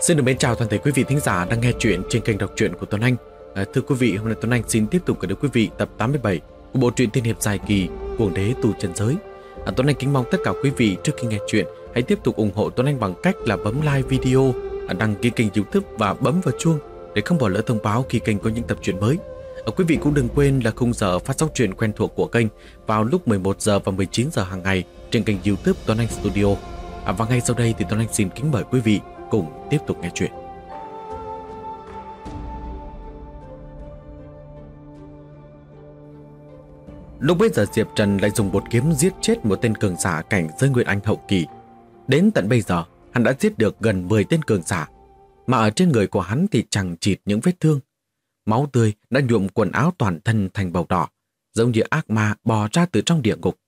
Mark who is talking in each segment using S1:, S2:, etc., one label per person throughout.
S1: Xin được mến chào toàn thể quý vị thính giả đang nghe chuyện trên kênh đọc truyện của Tuấn Anh. Thưa quý vị, hôm nay Tuấn Anh xin tiếp tục gửi đến quý vị tập 87 của bộ truyện tiên hiệp dài kỳ Cuồng Đế Tu Chân Giới. Tuấn Anh kính mong tất cả quý vị trước khi nghe chuyện hãy tiếp tục ủng hộ Tuấn Anh bằng cách là bấm like video, đăng ký kênh YouTube và bấm vào chuông để không bỏ lỡ thông báo khi kênh có những tập truyện mới. Quý vị cũng đừng quên là khung giờ phát sóng truyện quen thuộc của kênh vào lúc 11 giờ và 19 giờ hàng ngày trên kênh YouTube Tuấn Anh Studio. Và ngay sau đây thì Tuấn Anh xin kính mời quý vị cùng tiếp tục nghe chuyện. Lúc bấy giờ Diệp Trần lại dùng bột kiếm giết chết một tên cường giả cảnh giới Nguyên Anh hậu kỳ. Đến tận bây giờ, hắn đã giết được gần 10 tên cường giả, mà ở trên người của hắn thì chằng chịt những vết thương. Máu tươi đã nhuộm quần áo toàn thân thành màu đỏ, giống như ác ma bò ra từ trong địa ngục.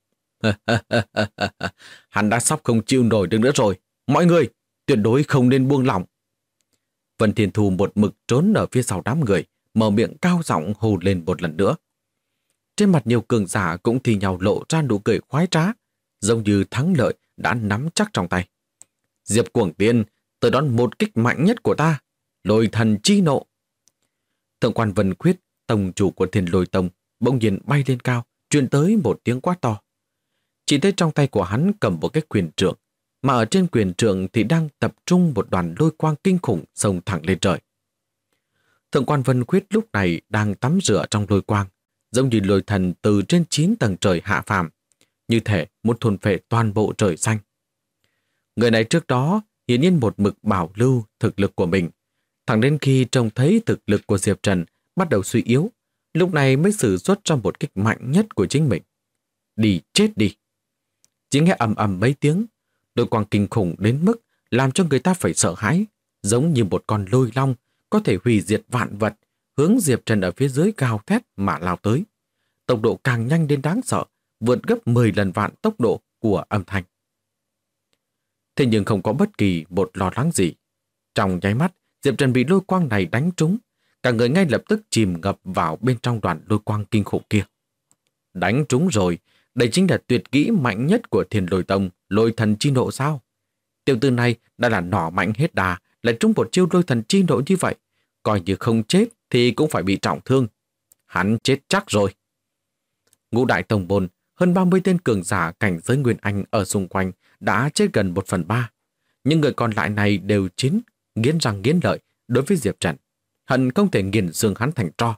S1: Hắn đã sắp không chịu nổi được nữa rồi. Mọi người, tuyệt đối không nên buông lỏng. Vân Thiên Thù một mực trốn ở phía sau đám người, mở miệng cao giọng hô lên một lần nữa. Trên mặt nhiều cường giả cũng thì nhau lộ ra nụ cười khoái trá, giống như thắng lợi đã nắm chắc trong tay. Diệp Cuồng Tiên, tới đón một kích mạnh nhất của ta, Lôi Thần Chi Nộ. Thượng quan Vân Khuyết, tông chủ của Thiên Lôi Tông, bỗng nhiên bay lên cao, truyền tới một tiếng quát to. Chỉ thấy trong tay của hắn cầm một cái quyền trượng, mà ở trên quyền trượng thì đang tập trung một đoàn lôi quang kinh khủng xông thẳng lên trời. Thượng quan Vân Khuyết lúc này đang tắm rửa trong lôi quang, giống như lôi thần từ trên 9 tầng trời hạ phàm, như thể muốn thôn phệ toàn bộ trời xanh. Người này trước đó hiển nhiên một mực bảo lưu thực lực của mình, thẳng đến khi trông thấy thực lực của Diệp Trần bắt đầu suy yếu, lúc này mới sử xuất ra một kích mạnh nhất của chính mình. Đi chết đi! Chỉ nghe ầm ầm mấy tiếng, lôi quang kinh khủng đến mức làm cho người ta phải sợ hãi, giống như một con lôi long có thể hủy diệt vạn vật, hướng Diệp Trần ở phía dưới gào thét mà lao tới. Tốc độ càng nhanh đến đáng sợ, vượt gấp 10 lần vạn tốc độ của âm thanh. Thế nhưng không có bất kỳ một lo lắng gì. Trong nháy mắt, Diệp Trần bị lôi quang này đánh trúng, cả người ngay lập tức chìm ngập vào bên trong đoàn lôi quang kinh khủng kia. Đánh trúng rồi, đây chính là tuyệt kỹ mạnh nhất của Thiên Lôi Tông, Lôi Thần Chi Nộ sao? Tiểu tử này đã là nỏ mạnh hết đà, lại trúng một chiêu Lôi Thần Chi Nộ như vậy, coi như không chết thì cũng phải bị trọng thương. Hắn chết chắc rồi. Ngũ đại tông môn, hơn 30 tên cường giả cảnh giới Nguyên Anh ở xung quanh đã chết gần 1/3. Nhưng người còn lại này đều nghiến răng nghiến lợi đối với Diệp Trần, hận không thể nghiền xương hắn thành tro.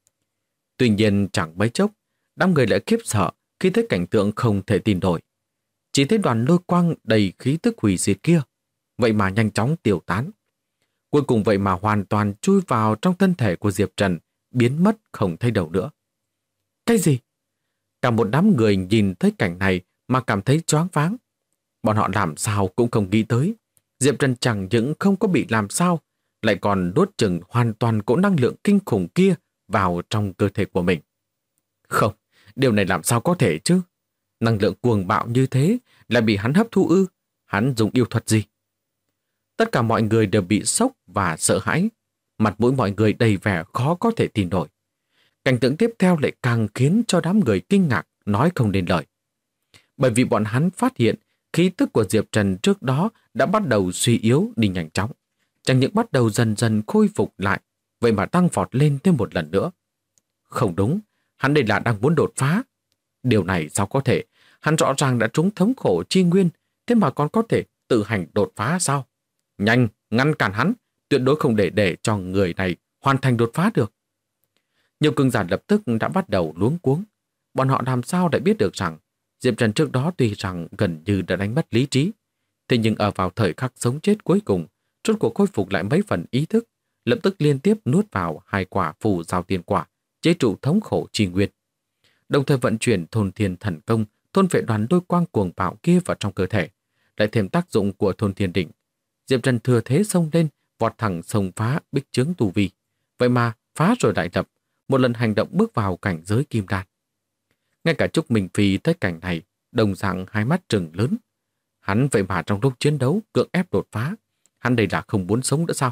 S1: Tuy nhiên chẳng mấy chốc, đám người lại khiếp sợ khi thấy cảnh tượng không thể tin nổi. Chỉ thấy đoàn lôi quang đầy khí tức hủy diệt kia, vậy mà nhanh chóng tiêu tán. Cuối cùng vậy mà hoàn toàn chui vào trong thân thể của Diệp Trần, biến mất không thấy đâu nữa. Cái gì? Cả một đám người nhìn thấy cảnh này mà cảm thấy choáng váng. Bọn họ làm sao cũng không nghĩ tới. Diệp Trần chẳng những không có bị làm sao, lại còn đốt chừng hoàn toàn cỗ năng lượng kinh khủng kia vào trong cơ thể của mình. Không, điều này làm sao có thể chứ? Năng lượng cuồng bạo như thế lại bị hắn hấp thu ư? Hắn dùng yêu thuật gì? Tất cả mọi người đều bị sốc và sợ hãi. Mặt mũi mọi người đầy vẻ khó có thể tin nổi. Cảnh tượng tiếp theo lại càng khiến cho đám người kinh ngạc nói không nên lời. Bởi vì bọn hắn phát hiện khí tức của Diệp Trần trước đó đã bắt đầu suy yếu đi nhanh chóng. Chẳng những bắt đầu dần dần khôi phục lại, vậy mà tăng vọt lên thêm một lần nữa. Không đúng, hắn đây là đang muốn đột phá. Điều này sao có thể? Hắn rõ ràng đã trúng thống khổ chi nguyên, thế mà còn có thể tự hành đột phá sao? Nhanh, ngăn cản hắn, tuyệt đối không để cho người này hoàn thành đột phá được. Nhiều cường giả lập tức đã bắt đầu luống cuống. Bọn họ làm sao để biết được rằng Diệp Trần trước đó tuy rằng gần như đã đánh mất lý trí, thế nhưng ở vào thời khắc sống chết cuối cùng, rốt cuộc khôi phục lại mấy phần ý thức, lập tức liên tiếp nuốt vào 2 quả phù giao tiên quả, chế trụ thống khổ chi nguyên. Đồng thời vận chuyển thôn thiên thần công, thôn vệ đoàn lôi quang cuồng bạo kia vào trong cơ thể, lại thêm tác dụng của thôn thiên đỉnh. Diệp Trần thừa thế xông lên, vọt thẳng xông phá bích chướng tu vi. Vậy mà phá rồi lại lập, một lần hành động bước vào cảnh giới kim đan. Ngay cả Trúc Minh Phi thấy cảnh này, đồng dạng hai mắt trừng lớn. Hắn vậy mà trong lúc chiến đấu cưỡng ép đột phá, hắn đây là không muốn sống nữa sao?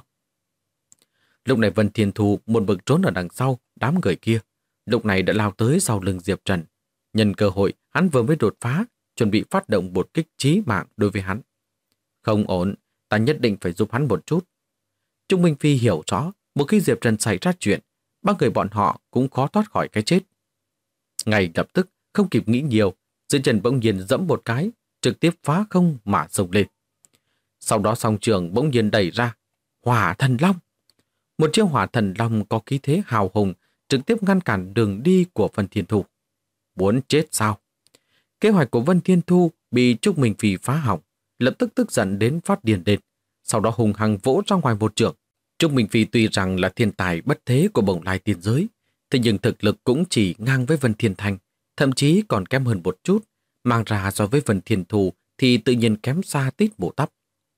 S1: Lúc này Vân Thiên Thù một mực trốn ở đằng sau đám người kia, lúc này đã lao tới sau lưng Diệp Trần. Nhân cơ hội hắn vừa mới đột phá, chuẩn bị phát động một kích chí mạng đối với hắn. Không ổn, ta nhất định phải giúp hắn một chút. Trúc Minh Phi hiểu rõ, một khi Diệp Trần xảy ra chuyện, ba người bọn họ cũng khó thoát khỏi cái chết. Ngay lập tức, không kịp nghĩ nhiều, Diệp Trần bỗng nhiên giẫm một cái, trực tiếp phá không mà xông lên. Sau đó song trường bỗng nhiên đẩy ra, Hỏa Thần Long. Một chiêu Hỏa Thần Long có khí thế hào hùng, trực tiếp ngăn cản đường đi của Vân Thiên Thu. Muốn chết sao? Kế hoạch của Vân Thiên Thu bị Trúc Minh Phi phá hỏng, lập tức tức giận đến phát điên lên, sau đó hùng hăng vỗ ra ngoài một chưởng. Trúc Minh Phi tuy rằng là thiên tài bất thế của Bồng Lai tiên giới, thế nhưng thực lực cũng chỉ ngang với Vân Thiên Thanh, thậm chí còn kém hơn một chút, mang ra so với Vân Thiên Thu thì tự nhiên kém xa tít bộ tắp.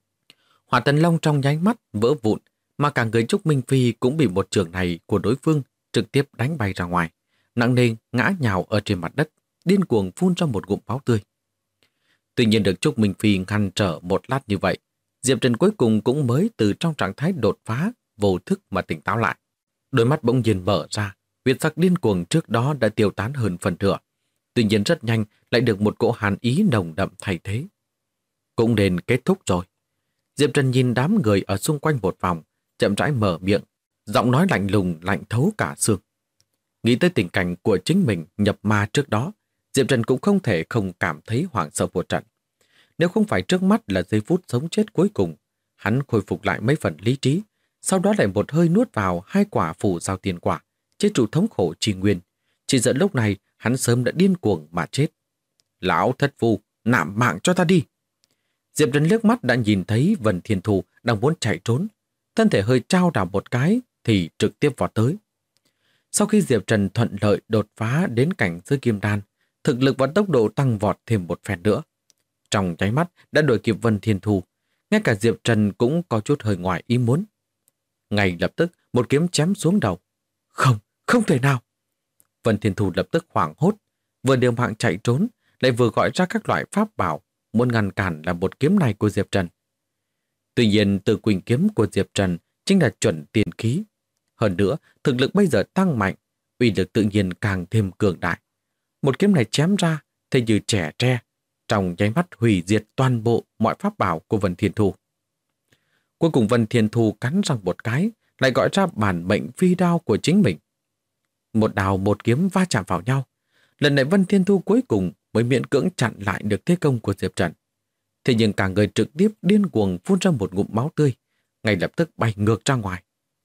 S1: Hỏa Thần Long trong nháy mắt vỡ vụn, mà cả người Trúc Minh Phi cũng bị một chưởng này của đối phương trực tiếp đánh bay ra ngoài, nặng nề ngã nhào ở trên mặt đất, điên cuồng phun ra một ngụm máu tươi. Tuy nhiên được Trúc Minh Phi ngăn trở một lát như vậy, Diệp Trần cuối cùng cũng mới từ trong trạng thái đột phá, vô thức mà tỉnh táo lại. Đôi mắt bỗng nhiên mở ra, huyết sắc điên cuồng trước đó đã tiêu tán hơn phần nửa. Tuy nhiên rất nhanh lại được một cỗ hàn ý nồng đậm thay thế. Cũng nên kết thúc rồi. Diệp Trần nhìn đám người ở xung quanh một vòng, chậm rãi mở miệng, giọng nói lạnh lùng lạnh thấu cả xương. Nghĩ tới tình cảnh của chính mình nhập ma trước đó, Diệp Trần cũng không thể không cảm thấy hoảng sợ một trận. Nếu không phải trước mắt là giây phút sống chết cuối cùng, hắn khôi phục lại mấy phần lý trí, sau đó lại một hơi nuốt vào 2 quả phù giao tiên quả, chế trụ thống khổ trì nguyên. Chỉ giận lúc này hắn sớm đã điên cuồng mà chết. Lão thất phu, nạp mạng cho ta đi. Diệp Trần liếc mắt đã nhìn thấy Vân Thiên Thu đang muốn chạy trốn, thân thể hơi trao đảo một cái thì trực tiếp vọt tới. Sau khi Diệp Trần thuận lợi đột phá đến cảnh giới kim đan, thực lực và tốc độ tăng vọt thêm một phen nữa. Trong nháy mắt đã đuổi kịp Vân Thiên Thu, ngay cả Diệp Trần cũng có chút hơi ngoài ý muốn. Ngay lập tức một kiếm chém xuống đầu. Không, không thể nào. Vân Thiên Thu lập tức hoảng hốt, vừa điều mạng chạy trốn, lại vừa gọi ra các loại pháp bảo, muốn ngăn cản là một kiếm này của Diệp Trần. Tuy nhiên từ quỳnh kiếm của Diệp Trần chính là chuẩn tiền khí. Hơn nữa, thực lực bây giờ tăng mạnh, uy lực tự nhiên càng thêm cường đại. Một kiếm này chém ra, thế như trẻ tre, trong nháy mắt hủy diệt toàn bộ mọi pháp bảo của Vân Thiên Thu. Cuối cùng Vân Thiên Thu cắn răng một cái, lại gọi ra bản mệnh phi đao của chính mình. Một đao một kiếm va chạm vào nhau. Lần này Vân Thiên Thu cuối cùng mới miễn cưỡng chặn lại được thế công của Diệp Trần. Thế nhưng cả người trực tiếp điên cuồng phun ra một ngụm máu tươi, ngay lập tức bay ngược ra ngoài.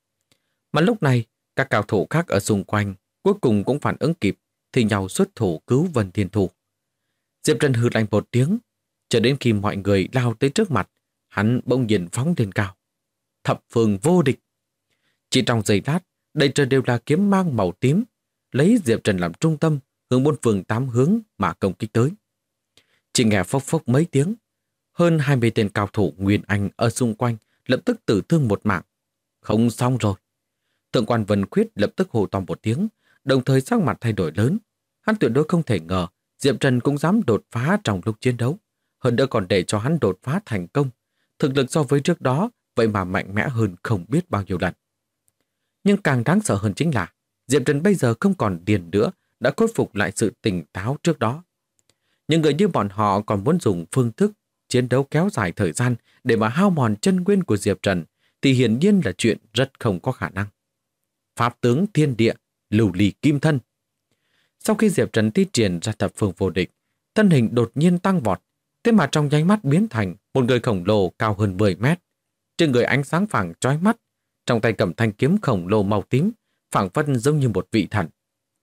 S1: Mà lúc này, các cao thủ khác ở xung quanh cuối cùng cũng phản ứng kịp, thì nhau xuất thủ cứu Vân Thiên Thu. Diệp Trần hừ lạnh một tiếng, cho đến khi mọi người lao tới trước mặt, hắn bỗng nhiên phóng lên cao. Thập phương vô địch. Chỉ trong giây lát, đầy trời đều là kiếm mang màu tím, lấy Diệp Trần làm trung tâm, hướng 4 phương 8 hướng mà công kích tới. Chỉ nghe phốc phốc mấy tiếng, hơn 20 tên cao thủ Nguyên Anh ở xung quanh lập tức tử thương một mạng. Không xong rồi. Thượng quan Vân Khuyết lập tức hô to một tiếng, đồng thời sắc mặt thay đổi lớn. Hắn tuyệt đối không thể ngờ Diệp Trần cũng dám đột phá trong lúc chiến đấu, hơn nữa còn để cho hắn đột phá thành công. Thực lực so với trước đó vậy mà mạnh mẽ hơn không biết bao nhiêu lần. Nhưng càng đáng sợ hơn chính là Diệp Trần bây giờ không còn điên nữa, đã khôi phục lại sự tỉnh táo trước đó. Những người như bọn họ còn muốn dùng phương thức chiến đấu kéo dài thời gian để mà hao mòn chân nguyên của Diệp Trần thì hiển nhiên là chuyện rất không có khả năng. Pháp tướng thiên địa, lưu ly kim thân. Sau khi Diệp Trần thi triển ra thập phương vô địch, thân hình đột nhiên tăng vọt, thế mà trong nháy mắt biến thành một người khổng lồ cao hơn 10 mét. Trên người ánh sáng phẳng chói mắt, trong tay cầm thanh kiếm khổng lồ màu tím, phảng phất giống như một vị thần.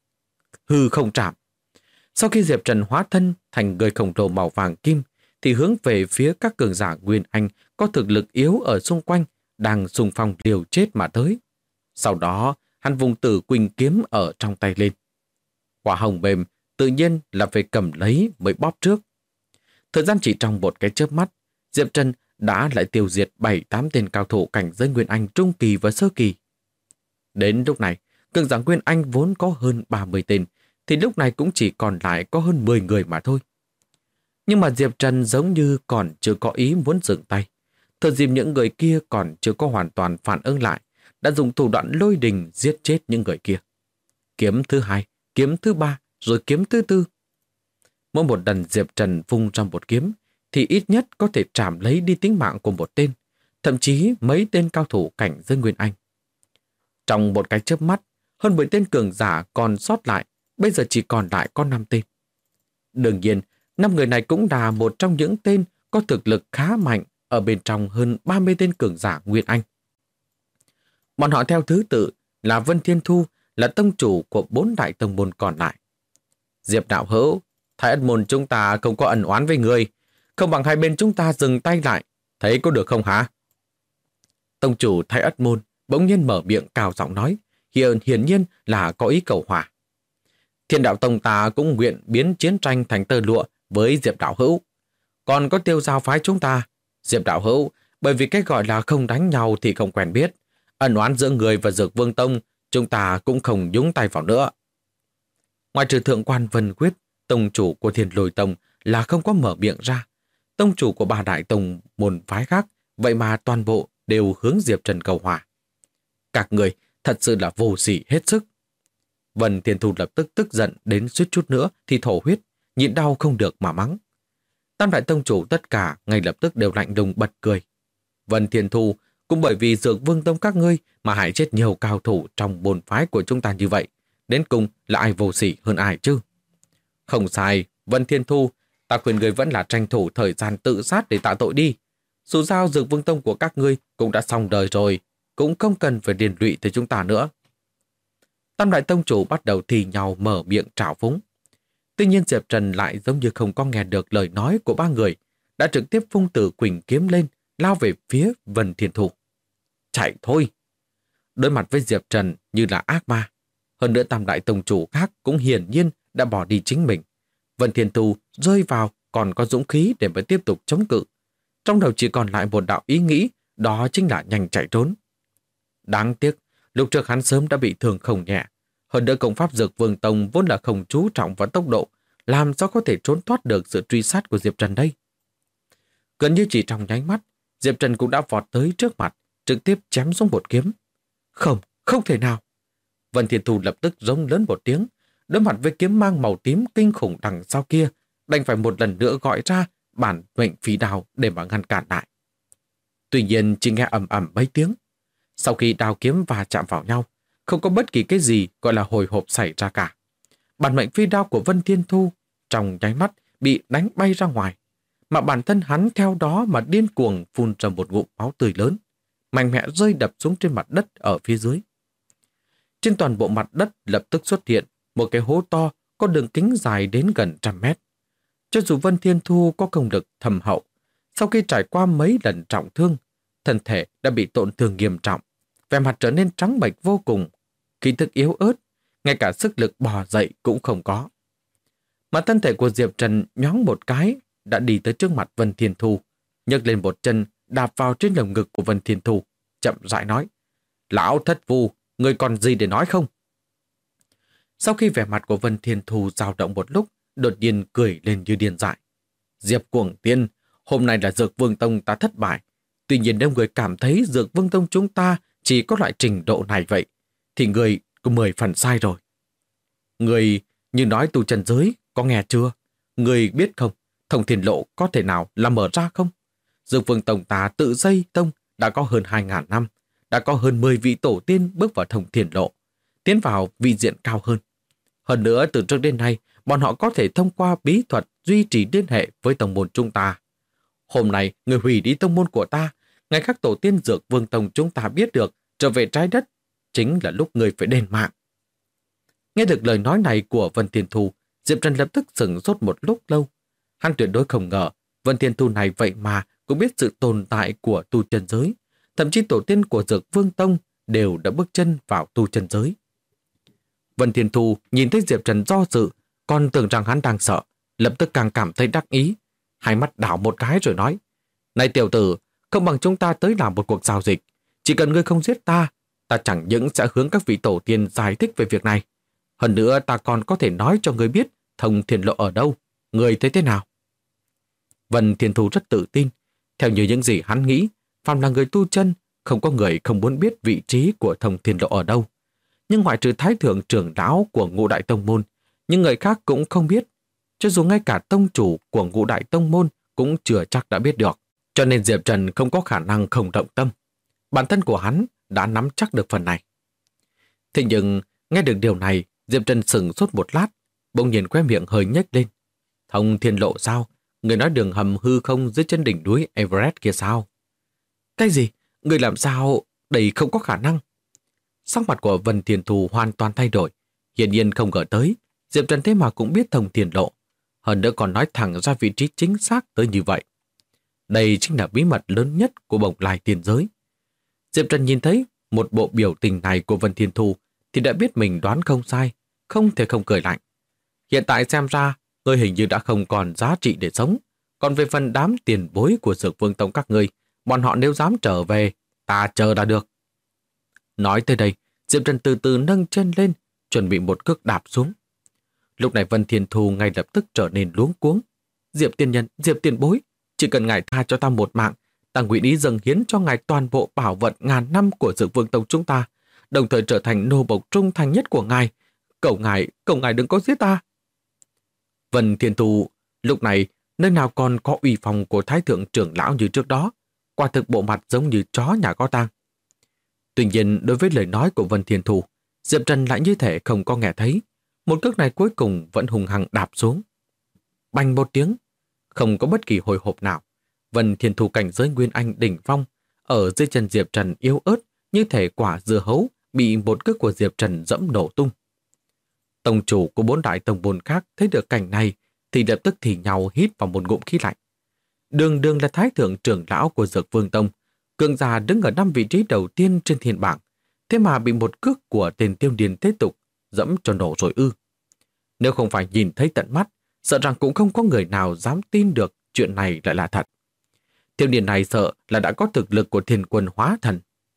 S1: Hư không chạm. Sau khi Diệp Trần hóa thân thành người khổng lồ màu vàng kim, thì hướng về phía các cường giả Nguyên Anh có thực lực yếu ở xung quanh, đang xung phong liều chết mà tới. Sau đó, hắn vùng tử quỳnh kiếm ở trong tay lên. Quả hồng mềm, tự nhiên là phải cầm lấy mới bóp trước. Thời gian chỉ trong một cái chớp mắt, Diệp Trần đã lại tiêu diệt 7-8 tên cao thủ cảnh giới Nguyên Anh trung kỳ và sơ kỳ. Đến lúc này, cường giả Nguyên Anh vốn có hơn 30 tên, thì lúc này cũng chỉ còn lại có hơn 10 người mà thôi. Nhưng mà Diệp Trần giống như còn chưa có ý muốn dừng tay. Thời dịp những người kia còn chưa có hoàn toàn phản ứng lại, đã dùng thủ đoạn lôi đình giết chết những người kia. Kiếm thứ 2, kiếm thứ 3, rồi kiếm thứ 4. Mỗi một lần Diệp Trần vung trong một kiếm, thì ít nhất có thể trảm lấy đi tính mạng của một tên, thậm chí mấy tên cao thủ cảnh giới Nguyên Anh. Trong một cái chớp mắt, hơn 10 tên cường giả còn sót lại, bây giờ chỉ còn lại có 5 tên. Đương nhiên, 5 người này cũng là một trong những tên có thực lực khá mạnh ở bên trong hơn 30 tên cường giả Nguyên Anh. Bọn họ theo thứ tự là Vân Thiên Thu, là tông chủ của 4 đại tông môn còn lại. Diệp đạo hữu, Thái Ất môn chúng ta không có ẩn oán với người, không bằng hai bên chúng ta dừng tay lại, thấy có được không hả? Tông chủ Thái Ất môn bỗng nhiên mở miệng cao giọng nói, hiển nhiên là có ý cầu hòa. Thiên đạo tông ta cũng nguyện biến chiến tranh thành tơ lụa với Diệp đạo hữu. Còn có Tiêu Giao phái chúng ta, Diệp đạo hữu, bởi vì cái gọi là không đánh nhau thì không quen biết, ẩn oán giữa người và Dược Vương Tông, chúng ta cũng không nhúng tay vào nữa. Ngoài trừ thượng quan Vân Quyết, tông chủ của Thiên Lôi Tông là không có mở miệng ra. Tông chủ của 3 đại tông môn phái khác, vậy mà toàn bộ đều hướng Diệp Trần cầu hòa. Các người thật sự là vô sỉ hết sức. Vân Thiên Thu lập tức tức giận đến suýt chút nữa thì thổ huyết, nhịn đau không được mà mắng. Tam đại tông chủ tất cả ngay lập tức đều lạnh lùng bật cười. Vân Thiên Thu cũng bởi vì Dược Vương Tông các ngươi mà hại chết nhiều cao thủ trong môn phái của chúng ta như vậy. Đến cùng là ai vô sỉ hơn ai chứ? Không sai, Vân Thiên Thu, ta khuyên người vẫn là tranh thủ thời gian tự sát để tạ tội đi. Dù sao Dược Vương Tông của các ngươi cũng đã xong đời rồi, cũng không cần phải liên lụy tới chúng ta nữa. Tam đại tông chủ bắt đầu thì nhau mở miệng trào phúng. Tuy nhiên Diệp Trần lại giống như không có nghe được lời nói của 3 người, đã trực tiếp vung Tử Quỳnh kiếm lên, lao về phía Vân Thiên Thu. Chạy thôi! Đối mặt với Diệp Trần như là ác ma. Hơn nữa tam đại tông chủ khác cũng hiển nhiên đã bỏ đi chính mình. Vân Thiên Thu rơi vào còn có dũng khí để mới tiếp tục chống cự. Trong đầu chỉ còn lại một đạo ý nghĩ, đó chính là nhanh chạy trốn. Đáng tiếc, lúc trước hắn sớm đã bị thương không nhẹ. Hơn nữa công pháp Dược Vương Tông vốn là không chú trọng vào tốc độ, làm sao có thể trốn thoát được sự truy sát của Diệp Trần đây? Gần như chỉ trong nháy mắt, Diệp Trần cũng đã vọt tới trước mặt, trực tiếp chém xuống một kiếm. Không, không thể nào! Vân Thiên Thu lập tức rống lớn một tiếng, đối mặt với kiếm mang màu tím kinh khủng đằng sau kia, đành phải một lần nữa gọi ra bản mệnh phi đao để mà ngăn cản lại. Tuy nhiên chỉ nghe ầm ầm mấy tiếng. Sau khi đao kiếm va chạm vào nhau, không có bất kỳ cái gì gọi là hồi hộp xảy ra cả. Bản mệnh phi đao của Vân Thiên Thu trong nháy mắt bị đánh bay ra ngoài, mà bản thân hắn theo đó mà điên cuồng phun ra một ngụm máu tươi lớn, mạnh mẽ rơi đập xuống trên mặt đất ở phía dưới. Trên toàn bộ mặt đất lập tức xuất hiện một cái hố to có đường kính dài đến gần 100 mét. Cho dù Vân Thiên Thu có công lực thâm hậu, sau khi trải qua mấy lần trọng thương, thân thể đã bị tổn thương nghiêm trọng, vẻ mặt trở nên trắng bệch vô cùng, khí thức yếu ớt, ngay cả sức lực bò dậy cũng không có. Mà thân thể của Diệp Trần nhoáng một cái, đã đi tới trước mặt Vân Thiên Thu, nhấc lên một chân đạp vào trên lồng ngực của Vân Thiên Thu, chậm rãi nói: Lão thất phu, ngươi còn gì để nói không? Sau khi vẻ mặt của Vân Thiên Thu dao động một lúc, đột nhiên cười lên như điên dại. Diệp Cuồng Tiên, hôm nay là Dược Vương Tông ta thất bại. Tuy nhiên nếu người cảm thấy Dược Vương Tông chúng ta chỉ có loại trình độ này vậy, thì người có 10 phần sai rồi. Người như nói tu chân giới, có nghe chưa? Người biết không, Thông Thiên Lộ có thể nào là mở ra không? Dược Vương Tông ta tự xây tông đã có hơn 2.000 năm, đã có hơn 10 vị tổ tiên bước vào Thông Thiên Lộ, tiến vào vị diện cao hơn. Hơn nữa, từ trước đến nay, bọn họ có thể thông qua bí thuật duy trì liên hệ với tông môn chúng ta. Hôm nay, người hủy đi tông môn của ta, ngày khác tổ tiên Dược Vương Tông chúng ta biết được trở về trái đất, chính là lúc người phải đền mạng. Nghe được lời nói này của Vân Thiên Thu, Diệp Trần lập tức sửng sốt một lúc lâu. Hắn tuyệt đối không ngờ Vân Thiên Thu này vậy mà cũng biết sự tồn tại của tu chân giới. Thậm chí tổ tiên của Dược Vương Tông đều đã bước chân vào tu chân giới. Vân Thiên Thu nhìn thấy Diệp Trần do dự, còn tưởng rằng hắn đang sợ, lập tức càng cảm thấy đắc ý. Hai mắt đảo một cái rồi nói: Này tiểu tử, không bằng chúng ta tới làm một cuộc giao dịch. Chỉ cần ngươi không giết ta, ta chẳng những sẽ hướng các vị tổ tiên giải thích về việc này. Hơn nữa ta còn có thể nói cho ngươi biết Thông Thiên Lộ ở đâu. Ngươi thấy thế nào? Vân Thiên Thu rất tự tin. Theo như những gì hắn nghĩ, phàm là người tu chân, không có người không muốn biết vị trí của Thông Thiên Lộ ở đâu. Nhưng ngoại trừ Thái Thượng trưởng lão của Ngũ Đại Tông Môn, những người khác cũng không biết. Cho dù ngay cả tông chủ của Ngũ Đại Tông Môn cũng chưa chắc đã biết được. Cho nên Diệp Trần không có khả năng không động tâm. Bản thân của hắn đã nắm chắc được phần này. Thế nhưng, nghe được điều này, Diệp Trần sững sốt một lát, bỗng nhiên khóe miệng hơi nhếch lên. Thông thiên lộ sao? Người nói đường hầm hư không dưới chân đỉnh núi Everest kia sao? Cái gì? Người làm sao? Đây không có khả năng. Sắc mặt của Vân Thiên Thù hoàn toàn thay đổi. Hiển nhiên không ngờ tới, Diệp Trần thế mà cũng biết thông thiên lộ. Hơn nữa còn nói thẳng ra vị trí chính xác tới như vậy. Đây chính là bí mật lớn nhất của bồng lai tiên giới. Diệp Trần nhìn thấy một bộ biểu tình này của Vân Thiên Thù thì đã biết mình đoán không sai, không thể không cười lạnh. Hiện tại xem ra, ngươi hình như đã không còn giá trị để sống. Còn về phần đám tiền bối của Dược Vương Tông các ngươi, bọn họ nếu dám trở về, ta chờ đã được. Nói tới đây, Diệp Trần từ từ nâng chân lên, chuẩn bị một cước đạp xuống. Lúc này Vân Thiên Thù ngay lập tức trở nên luống cuống. Diệp tiên nhân, Diệp tiền bối, chỉ cần ngài tha cho ta một mạng, ta nguyện ý dâng hiến cho ngài toàn bộ bảo vật ngàn năm của Dược Vương Tông chúng ta, đồng thời trở thành nô bộc trung thành nhất của ngài. Cầu ngài đừng có giết ta. Vân Thiên Thù lúc này nơi nào còn có uy phong của Thái thượng trưởng lão như trước đó, quả thực bộ mặt giống như chó nhà có tang. Tuy nhiên đối với lời nói của Vân Thiên Thù, Diệp Trần lại như thể không có nghe thấy. Một cước này cuối cùng vẫn hùng hăng đạp xuống. Bành một tiếng, không có bất kỳ hồi hộp nào. Vân Thiên Thù cảnh giới Nguyên Anh đỉnh phong, ở dưới chân Diệp Trần yếu ớt như thể quả dưa hấu bị một cước của Diệp Trần dẫm nổ tung. Tông chủ của 4 đại tông môn khác thấy được cảnh này thì lập tức thì nhau hít vào một ngụm khí lạnh. Đường đường là Thái thượng trưởng lão của Dược Vương Tông, cường giả đứng ở 5 vị trí đầu tiên trên thiên bảng, thế mà bị một cước của tên Tiêu Điền thế tục dẫm cho nổ rồi ư. Nếu không phải nhìn thấy tận mắt, sợ rằng cũng không có người nào dám tin được chuyện này lại là thật. Tiêu Điền này sợ là đã có thực lực của Thiên Quân hóa thần.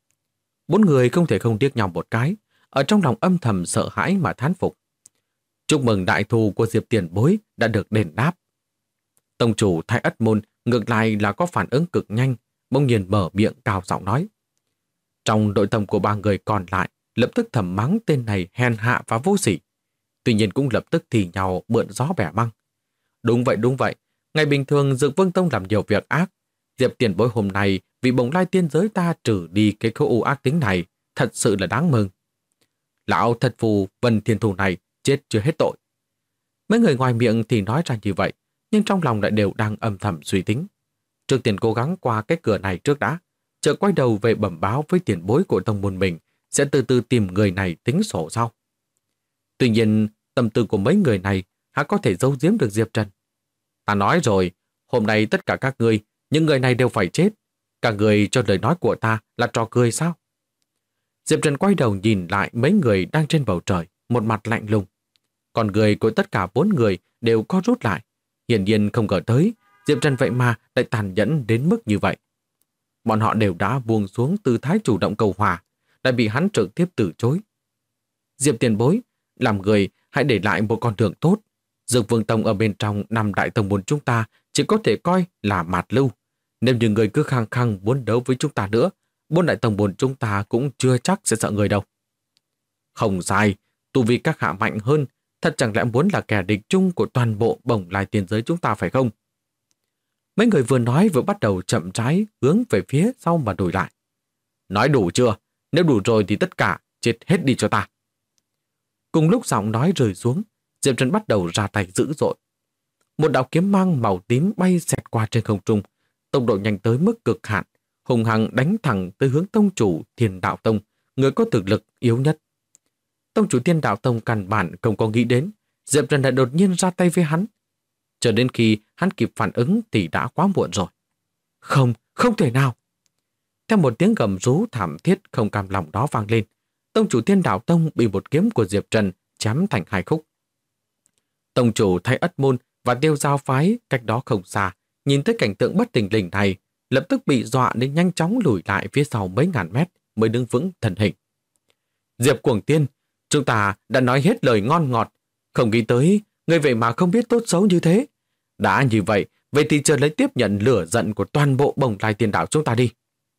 S1: 4 người không thể không điếc nhau một cái, ở trong lòng âm thầm sợ hãi mà thán phục. Chúc mừng đại thù của Diệp tiền bối đã được đền đáp. Tông chủ Thái Ất Môn ngược lại là có phản ứng cực nhanh, bỗng nhiên mở miệng cao giọng nói. Trong nội tâm của 3 người còn lại lập tức thầm mắng tên này hèn hạ và vô sỉ. Tuy nhiên cũng lập tức thì nhau mượn gió bẻ măng. Đúng vậy. Ngày bình thường Dược Vương Tông làm nhiều việc ác. Diệp tiền bối hôm nay vì bồng lai tiên giới ta trừ đi cái khối u ác tính này, thật sự là đáng mừng. Lão thật phù Vân Thiên Thù này chết chưa hết tội. Mấy người ngoài miệng thì nói ra như vậy, nhưng trong lòng lại đều đang âm thầm suy tính. Trước tiên cố gắng qua cái cửa này trước đã, chợt quay đầu về bẩm báo với tiền bối của tông môn mình, sẽ từ từ tìm người này tính sổ sau. Tuy nhiên, tâm tư của mấy người này há có thể giấu giếm được Diệp Trần. Ta nói rồi, hôm nay tất cả các ngươi, những người này đều phải chết. Cả người cho lời nói của ta là trò cười sao? Diệp Trần quay đầu nhìn lại mấy người đang trên bầu trời, một mặt lạnh lùng. Còn người của tất cả 4 người đều co rút lại. Hiển nhiên không ngờ tới, Diệp Trần vậy mà lại tàn nhẫn đến mức như vậy. Bọn họ đều đã buông xuống tư thái chủ động cầu hòa, lại bị hắn trực tiếp từ chối. Diệp tiền bối, làm người hãy để lại một con đường tốt. Dược Vương Tông ở bên trong 5 đại tông môn chúng ta chỉ có thể coi là mạt lưu. Nếu như người cứ khăng khăng muốn đấu với chúng ta nữa, 4 đại tông môn chúng ta cũng chưa chắc sẽ sợ người đâu. Không sai, tu vi các hạ mạnh hơn, thật chẳng lẽ muốn là kẻ địch chung của toàn bộ bồng lai tiên giới chúng ta phải không? Mấy người vừa nói vừa bắt đầu chậm rãi hướng về phía sau mà đổi lại. Nói đủ chưa? Nếu đủ rồi thì tất cả chết hết đi cho ta. Cùng lúc giọng nói rơi xuống, Diệp Trần bắt đầu ra tay dữ dội. Một đạo kiếm mang màu tím bay xẹt qua trên không trung, tốc độ nhanh tới mức cực hạn, hùng hăng đánh thẳng tới hướng tông chủ Thiên Đạo Tông, người có thực lực yếu nhất. Tông chủ Thiên Đạo Tông căn bản không có nghĩ đến, Diệp Trần lại đột nhiên ra tay với hắn. Cho đến khi hắn kịp phản ứng thì đã quá muộn rồi. Không thể nào. Theo một tiếng gầm rú thảm thiết không cam lòng đó vang lên, tông chủ Thiên Đạo Tông bị một kiếm của Diệp Trần chém thành 2 khúc. Tông chủ Thái Ất Môn và Tiêu Giao Phái cách đó không xa, nhìn thấy cảnh tượng bất thình lình này, lập tức bị dọa đến nhanh chóng lùi lại phía sau mấy ngàn mét mới đứng vững thân hình. Diệp Cuồng Tiên, chúng ta đã nói hết lời ngon ngọt, không nghĩ tới người vậy mà không biết tốt xấu như thế. Đã như vậy thì chờ lấy tiếp nhận lửa giận của toàn bộ bồng lai tiên đạo chúng ta đi.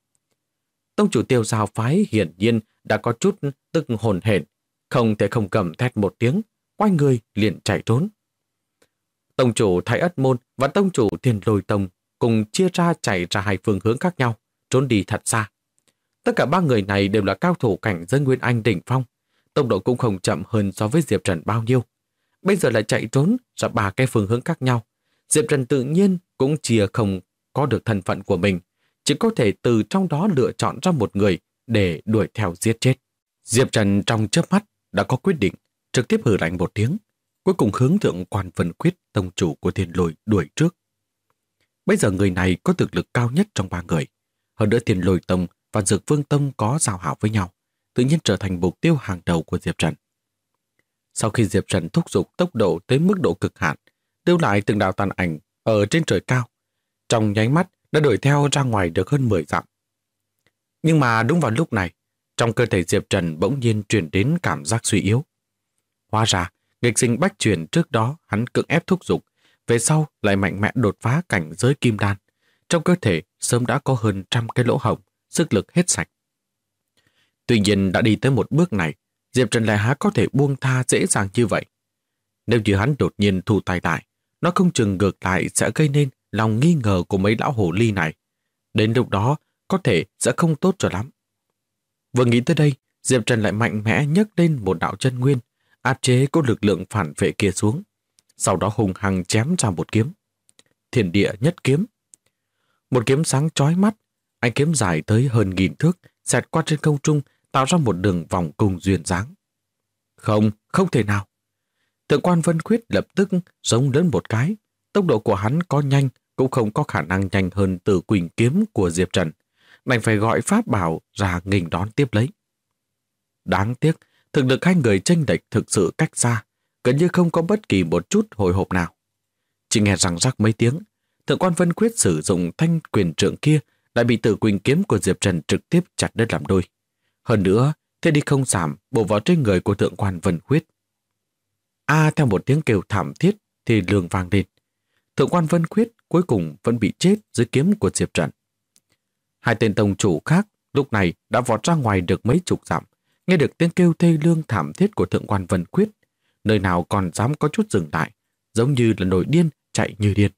S1: Tông chủ Tiêu Giao Phái hiển nhiên đã có chút tức hồn hển, không thể không cầm thét một tiếng, quay người liền chạy trốn. Tông chủ Thái Ất Môn và tông chủ Thiên Lôi Tông cùng chia ra chạy ra hai phương hướng khác nhau, trốn đi thật xa. Tất cả ba người này đều là cao thủ cảnh giới Nguyên Anh đỉnh phong, tốc độ cũng không chậm hơn so với Diệp Trần bao nhiêu. Bây giờ lại chạy trốn ra ba cái phương hướng khác nhau. Diệp Trần tự nhiên cũng chia không có được thân phận của mình, chỉ có thể từ trong đó lựa chọn ra một người để đuổi theo giết chết. Diệp Trần trong chớp mắt đã có quyết định, trực tiếp hừ lạnh một tiếng, cuối cùng hướng Thượng Quan Vân Quyết, tông chủ của Thiên Lôi, đuổi trước. Bây giờ người này có thực lực cao nhất trong ba người. Hơn nữa Thiên Lôi Tông và Dược Vương Tông có giao hảo với nhau, tự nhiên trở thành mục tiêu hàng đầu của Diệp Trần. Sau khi Diệp Trần thúc giục tốc độ tới mức độ cực hạn, lưu lại từng đạo tàn ảnh ở trên trời cao, trong nháy mắt đã đuổi theo ra ngoài được hơn 10 dặm. Nhưng mà đúng vào lúc này, trong cơ thể Diệp Trần bỗng nhiên truyền đến cảm giác suy yếu. Hóa ra, nghịch sinh bách truyền trước đó hắn cưỡng ép thúc giục, về sau lại mạnh mẽ đột phá cảnh giới kim đan. Trong cơ thể sớm đã có hơn 100 cái lỗ hổng, sức lực hết sạch. Tuy nhiên đã đi tới một bước này, Diệp Trần lại há có thể buông tha dễ dàng như vậy. Nếu như hắn đột nhiên thu tay lại, nó không chừng ngược lại sẽ gây nên lòng nghi ngờ của mấy lão hồ ly này. Đến lúc đó, có thể sẽ không tốt cho lắm. Vừa nghĩ tới đây, Diệp Trần lại mạnh mẽ nhấc lên một đạo chân nguyên, áp chế cố lực lượng phản vệ kia xuống. Sau đó hùng hăng chém ra một kiếm. Thiên địa nhất kiếm. Một kiếm sáng chói mắt, ánh kiếm dài tới hơn 1000 thước, xẹt qua trên không trung, tạo ra một đường vòng cung duyên dáng. Không thể nào. Thượng Quan Vân Quyết lập tức giống lớn một cái. Tốc độ của hắn có nhanh, cũng không có khả năng nhanh hơn từ quỳnh kiếm của Diệp Trần. Đành phải gọi pháp bảo ra nghênh đón tiếp lấy. Đáng tiếc, thực lực hai người chênh lệch thực sự cách xa, gần như không có bất kỳ một chút hồi hộp nào. Chỉ nghe răng rắc mấy tiếng, Thượng Quan Vân Quyết sử dụng thanh quyền trượng kia lại bị tử quỳnh kiếm của Diệp Trần trực tiếp chặt đứt làm đôi. Hơn nữa, thế đi không giảm bổ vào trên người của Thượng Quan Vân Quyết. Theo một tiếng kêu thảm thiết thì lường vang lên. Thượng Quan Vân Quyết cuối cùng vẫn bị chết dưới kiếm của Diệp Trần. Hai tên tông chủ khác lúc này đã vọt ra ngoài được mấy chục dặm, nghe được tiếng kêu thê lương thảm thiết của Thượng Quan Vân Quyết, nơi nào còn dám có chút dừng lại, giống như là nổi điên chạy như điên.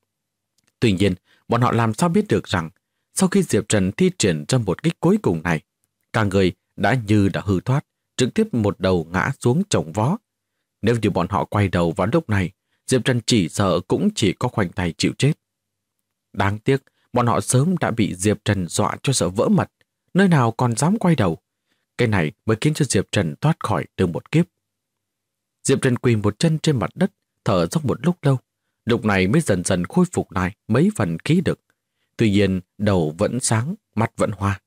S1: Tuy nhiên, bọn họ làm sao biết được rằng sau khi Diệp Trần thi triển ra một kích cuối cùng này, cả người đã hư thoát, trực tiếp một đầu ngã xuống chồng vó. Nếu như bọn họ quay đầu vào lúc này, Diệp Trần chỉ sợ cũng chỉ có khoanh tay chịu chết. Đáng tiếc, bọn họ sớm đã bị Diệp Trần dọa cho sợ vỡ mật, nơi nào còn dám quay đầu. Cái này mới khiến cho Diệp Trần thoát khỏi được một kiếp. Diệp Trần quỳ một chân trên mặt đất, thở dốc một lúc lâu, lúc này mới dần dần khôi phục lại mấy phần khí lực. Tuy nhiên, đầu vẫn sáng, mắt vẫn hoa.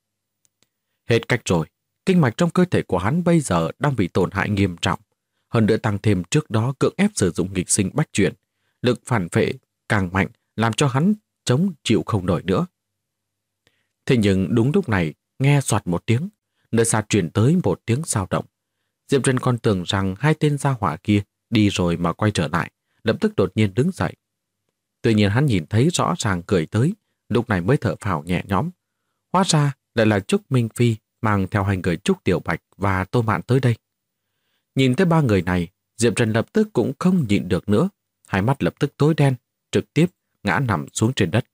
S1: Hết cách rồi, kinh mạch trong cơ thể của hắn bây giờ đang bị tổn hại nghiêm trọng. Hơn nữa tăng thêm trước đó cưỡng ép sử dụng nghịch sinh bách chuyển, lực phản vệ càng mạnh làm cho hắn chống chịu không nổi nữa. Thế nhưng đúng lúc này, nghe soạt một tiếng, nơi xa truyền tới một tiếng dao động. Diệp Trần còn tưởng rằng hai tên gia hỏa kia đi rồi mà quay trở lại, lập tức đột nhiên đứng dậy. Tuy nhiên hắn nhìn thấy rõ ràng cười tới, lúc này mới thở phào nhẹ nhõm. Hóa ra lại là Trúc Minh Phi mang theo hai người Trúc Tiểu Bạch và Tô Mạn tới đây. Nhìn thấy ba người này, Diệp Trần lập tức cũng không nhịn được nữa, hai mắt lập tức tối đen, trực tiếp ngã nằm xuống trên đất.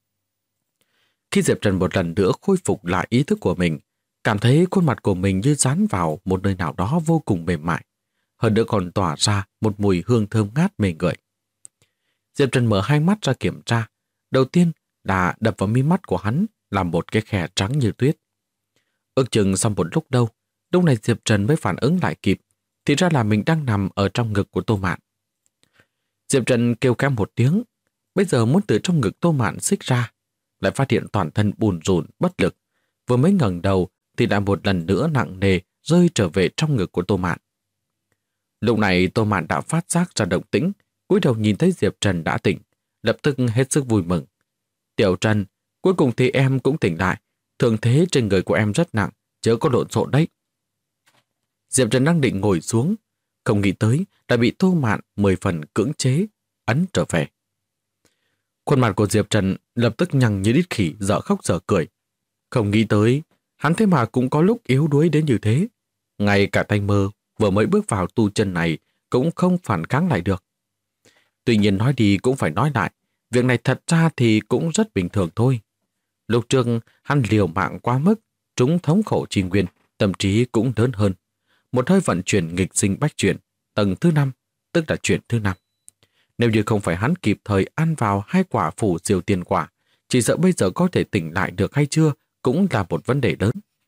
S1: Khi Diệp Trần một lần nữa khôi phục lại ý thức của mình, cảm thấy khuôn mặt của mình như dán vào một nơi nào đó vô cùng mềm mại, hơn nữa còn tỏa ra một mùi hương thơm ngát mê người. Diệp Trần mở hai mắt ra kiểm tra, đầu tiên là đập vào mi mắt của hắn là một cái khe trắng như tuyết. Ước chừng sau một lúc này Diệp Trần mới phản ứng lại kịp, thì ra là mình đang nằm ở trong ngực của Tô Mạn. Diệp Trần kêu kém một tiếng, bây giờ muốn từ trong ngực Tô Mạn xích ra, lại phát hiện toàn thân bùn rùn bất lực, vừa mới ngẩng đầu thì lại một lần nữa nặng nề rơi trở về trong ngực của Tô Mạn. Lúc này Tô Mạn đã phát giác ra động tĩnh, cúi đầu nhìn thấy Diệp Trần đã tỉnh, lập tức hết sức vui mừng. Tiểu Trần, cuối cùng thì em cũng tỉnh lại, thương thế trên người của em rất nặng, chớ có lộn xộn đấy. Diệp Trần đang định ngồi xuống, không nghĩ tới đã bị Tô Mạn 10 phần cưỡng chế, ấn trở về. Khuôn mặt của Diệp Trần lập tức nhăn như đít khỉ, dở khóc dở cười. Không nghĩ tới, hắn thế mà cũng có lúc yếu đuối đến như thế. Ngay cả Thanh Mơ vừa mới bước vào tu chân này cũng không phản kháng lại được. Tuy nhiên nói đi cũng phải nói lại, Việc này thật ra thì cũng rất bình thường thôi. Lúc trước hắn liều mạng quá mức, trúng thống khổ chi nguyên, tâm trí cũng lớn hơn. Một hơi vận chuyển nghịch sinh bách chuyển, tầng thứ 5, tức là chuyển thứ 5. Nếu như không phải hắn kịp thời ăn vào 2 quả phủ diều tiên quả, chỉ sợ bây giờ có thể tỉnh lại được hay chưa cũng là một vấn đề lớn.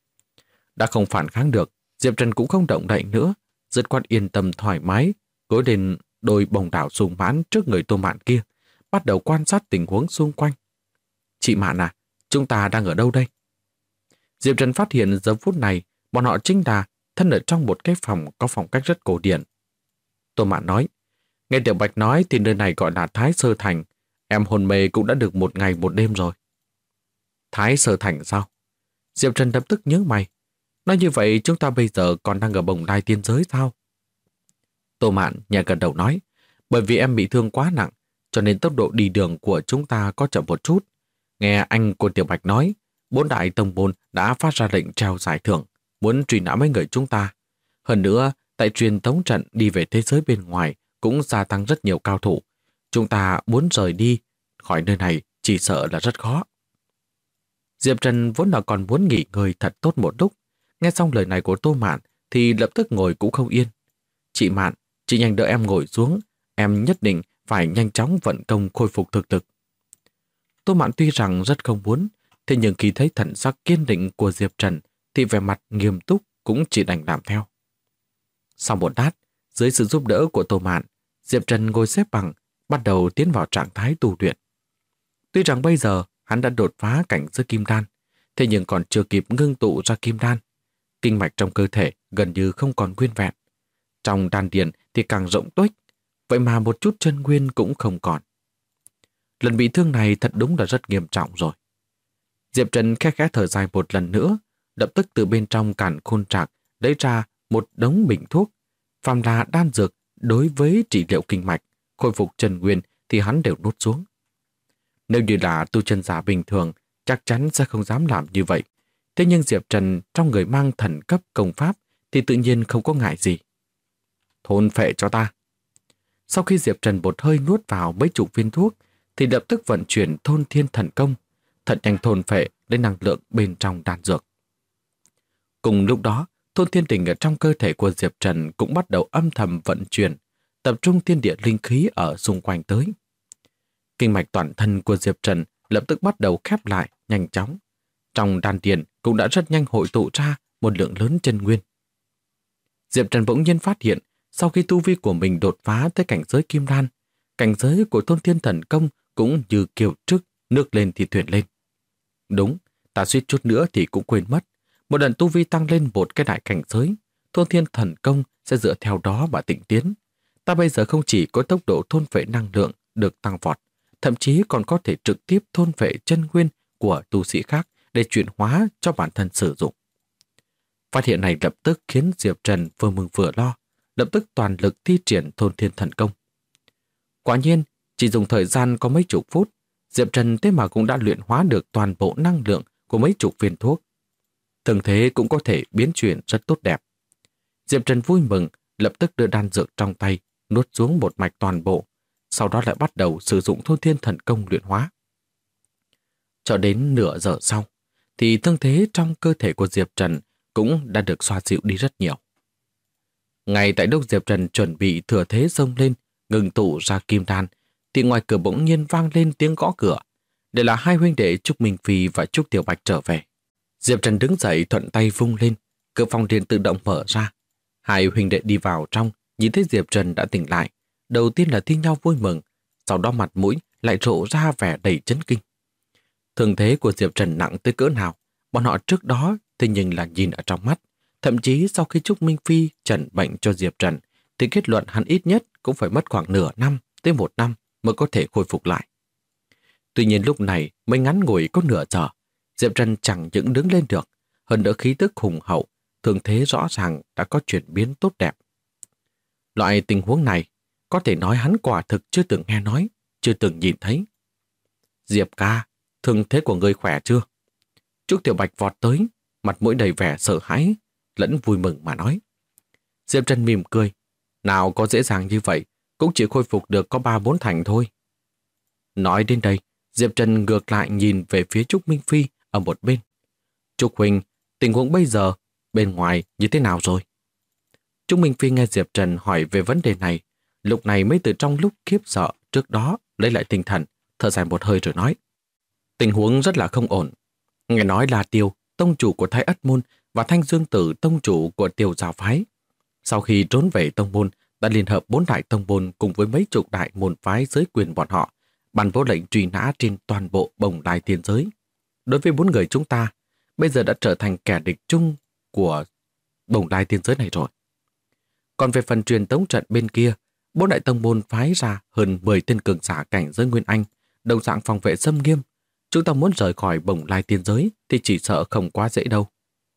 S1: Đã không phản kháng được, Diệp Trần cũng không động đậy nữa, dứt khoát yên tâm thoải mái, gối lên đôi bồng đảo sung mãn trước người Tô Mạn kia, bắt đầu quan sát tình huống xung quanh. Chị Mạn à, chúng ta đang ở đâu đây? Diệp Trần phát hiện giờ phút này bọn họ chính là thân ở trong một cái phòng có phong cách rất cổ điển. Tô Mạn nói, nghe Tiểu Bạch nói thì nơi này gọi là Thái Sơ Thành, em hôn mê cũng đã được 1 ngày 1 đêm rồi. Thái Sơ Thành sao? Diệp Trần lập tức nhớ mày. Nói như vậy chúng ta bây giờ còn đang ở bồng lai tiên giới sao? Tô Mạn nhẹ gật đầu nói, bởi vì em bị thương quá nặng, cho nên tốc độ đi đường của chúng ta có chậm một chút. Nghe anh của Tiểu Bạch nói, 4 đại tông môn đã phát ra lệnh treo giải thưởng, muốn truy nã mấy người chúng ta. Hơn nữa, tại truyền tống trận đi về thế giới bên ngoài cũng gia tăng rất nhiều cao thủ. Chúng ta muốn rời đi khỏi nơi này chỉ sợ là rất khó. Diệp Trần vốn là còn muốn nghỉ ngơi thật tốt một lúc. Nghe xong lời này của Tô Mạn thì lập tức ngồi cũng không yên. Chị Mạn, chị nhanh đỡ em ngồi xuống. Em nhất định phải nhanh chóng vận công khôi phục thực lực. Tô Mạn tuy rằng rất không muốn, thế nhưng khi thấy thần sắc kiên định của Diệp Trần thì vẻ mặt nghiêm túc cũng chỉ đành làm theo. Sau một lát, dưới sự giúp đỡ của Tô Mạn, Diệp Trần ngồi xếp bằng, bắt đầu tiến vào trạng thái tu luyện. Tuy rằng bây giờ hắn đã đột phá cảnh giới kim đan, thế nhưng còn chưa kịp ngưng tụ ra kim đan. Kinh mạch trong cơ thể gần như không còn nguyên vẹn. Trong đan điền thì càng rộng tuếch, vậy mà một chút chân nguyên cũng không còn. Lần bị thương này thật đúng là rất nghiêm trọng rồi. Diệp Trần khẽ khẽ thở dài một lần nữa, lập tức từ bên trong càn khôn trạc lấy ra một đống bình thuốc. Phàm là đan dược đối với trị liệu kinh mạch, khôi phục chân nguyên thì hắn đều nuốt xuống. Nếu như là tu chân giả bình thường, chắc chắn sẽ không dám làm như vậy. Thế nhưng Diệp Trần trong người mang thần cấp công pháp thì tự nhiên không có ngại gì. Thôn phệ cho ta. Sau khi Diệp Trần một hơi nuốt vào mấy chục viên thuốc thì lập tức vận chuyển thôn thiên thần công, thật nhanh thôn phệ lấy năng lượng bên trong đan dược. Cùng lúc đó, thôn thiên đỉnh ở trong cơ thể của Diệp Trần cũng bắt đầu âm thầm vận chuyển, tập trung thiên địa linh khí ở xung quanh tới. Kinh mạch toàn thân của Diệp Trần lập tức bắt đầu khép lại nhanh chóng. Trong đan điền cũng đã rất nhanh hội tụ ra một lượng lớn chân nguyên. Diệp Trần bỗng nhiên phát hiện sau khi tu vi của mình đột phá tới cảnh giới kim đan, cảnh giới của thôn thiên thần công cũng như kiểu trước, nước lên thì thuyền lên. Đúng, ta suýt chút nữa thì cũng quên mất. Một lần tu vi tăng lên một cái đại cảnh giới, thôn thiên thần công sẽ dựa theo đó mà tịnh tiến. Ta bây giờ không chỉ có tốc độ thôn phệ năng lượng được tăng vọt, thậm chí còn có thể trực tiếp thôn phệ chân nguyên của tu sĩ khác để chuyển hóa cho bản thân sử dụng. Phát hiện này lập tức khiến Diệp Trần vừa mừng vừa lo, lập tức toàn lực thi triển thôn thiên thần công. Quả nhiên, chỉ dùng thời gian có mấy chục phút, Diệp Trần thế mà cũng đã luyện hóa được toàn bộ năng lượng của mấy chục viên thuốc. Thường thế cũng có thể biến chuyển rất tốt đẹp. Diệp Trần vui mừng, lập tức đưa đan dược trong tay, nuốt xuống một mạch toàn bộ, sau đó lại bắt đầu sử dụng thôn thiên thần công luyện hóa. Cho đến nửa giờ sau, thì thương thế trong cơ thể của Diệp Trần cũng đã được xoa dịu đi rất nhiều. Ngay tại lúc Diệp Trần chuẩn bị thừa thế xông lên, ngừng tụ ra kim đan, thì ngoài cửa bỗng nhiên vang lên tiếng gõ cửa. Đây là hai huynh đệ Trúc Minh Phi và Trúc Tiểu Bạch trở về. Diệp Trần đứng dậy thuận tay vung lên, cửa phòng liền tự động mở ra. Hai huynh đệ đi vào trong, nhìn thấy Diệp Trần đã tỉnh lại. Đầu tiên là thi nhau vui mừng, sau đó mặt mũi lại rộ ra vẻ đầy chấn kinh. Thương thế của Diệp Trần nặng tới cỡ nào, bọn họ trước đó thế nhưng là nhìn ở trong mắt. Thậm chí sau khi Trúc Minh Phi chẩn bệnh cho Diệp Trần, thì kết luận hắn ít nhất cũng phải mất khoảng nửa năm tới 1 năm mới có thể khôi phục lại. Tuy nhiên lúc này mới ngắn ngủi có nửa giờ, Diệp Trần chẳng những đứng lên được, hơn nữa khí tức hùng hậu, thương thế rõ ràng đã có chuyển biến tốt đẹp. Loại tình huống này, có thể nói hắn quả thực chưa từng nghe nói, chưa từng nhìn thấy. Diệp ca, thương thế của ngươi khỏe chưa? Trúc Tiểu Bạch vọt tới, mặt mũi đầy vẻ sợ hãi, lẫn vui mừng mà nói. Diệp Trần mỉm cười, nào có dễ dàng như vậy, cũng chỉ khôi phục được có 3-4 thành thôi. Nói đến đây, Diệp Trần ngược lại nhìn về phía Trúc Minh Phi ở một bên. Trúc huynh, tình huống bây giờ bên ngoài như thế nào rồi? Trúc Minh Phi nghe Diệp Trần hỏi về vấn đề này, lúc này mới từ trong lúc khiếp sợ trước đó lấy lại tinh thần, thở dài một hơi rồi nói. Tình huống rất là không ổn. Nghe nói là Tiêu, tông chủ của Thái Ất Môn và Thanh Dương Tử, tông chủ của Tiêu Giáo Phái. Sau khi trốn về tông môn, đã liên hợp 4 đại tông môn cùng với mấy chục đại môn phái dưới quyền bọn họ, ban bố lệnh truy nã trên toàn bộ Bồng Lai Tiên Giới. Đối với 4 người chúng ta, bây giờ đã trở thành kẻ địch chung của Bồng Lai Tiên Giới này rồi. Còn về phần truyền tống trận bên kia, 4 đại tông môn phái ra hơn 10 tên cường giả cảnh giới Nguyên Anh, đồng dạng phòng vệ xâm nghiêm. Chúng ta muốn rời khỏi Bồng Lai Tiên Giới thì chỉ sợ không quá dễ đâu.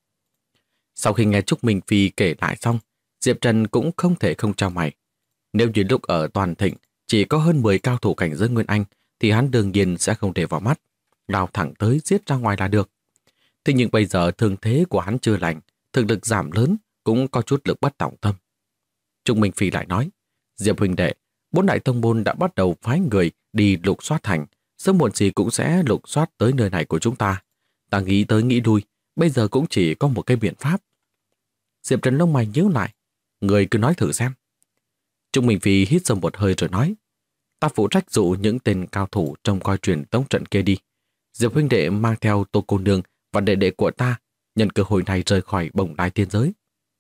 S1: Sau khi nghe Trúc Minh Phi kể lại xong, Diệp Trần cũng không thể không chau mày. Nếu như lúc ở Toàn Thịnh chỉ có hơn 10 cao thủ cảnh giới Nguyên Anh thì hắn đương nhiên sẽ không để vào mắt, lao thẳng tới giết ra ngoài là được. Thế nhưng bây giờ thương thế của hắn chưa lành, thực lực giảm lớn, cũng có chút lực bất tòng tâm. Trúc Minh Phi lại nói, Diệp huynh đệ, 4 đại tông môn đã bắt đầu phái người đi lục soát thành, sớm muộn gì cũng sẽ lục soát tới nơi này của chúng ta. Ta nghĩ tới nghĩ lui, bây giờ cũng chỉ có một cái biện pháp. Diệp Trần lông mày nhíu lại, người cứ nói thử xem. Trúc Minh Phi hít sâu một hơi rồi nói, ta phụ trách dụ những tên cao thủ trông coi truyền tống trận kia đi. Diệp huynh đệ mang theo Tô cô nương và đệ đệ của ta, nhân cơ hội này rời khỏi Bồng Lai Tiên Giới.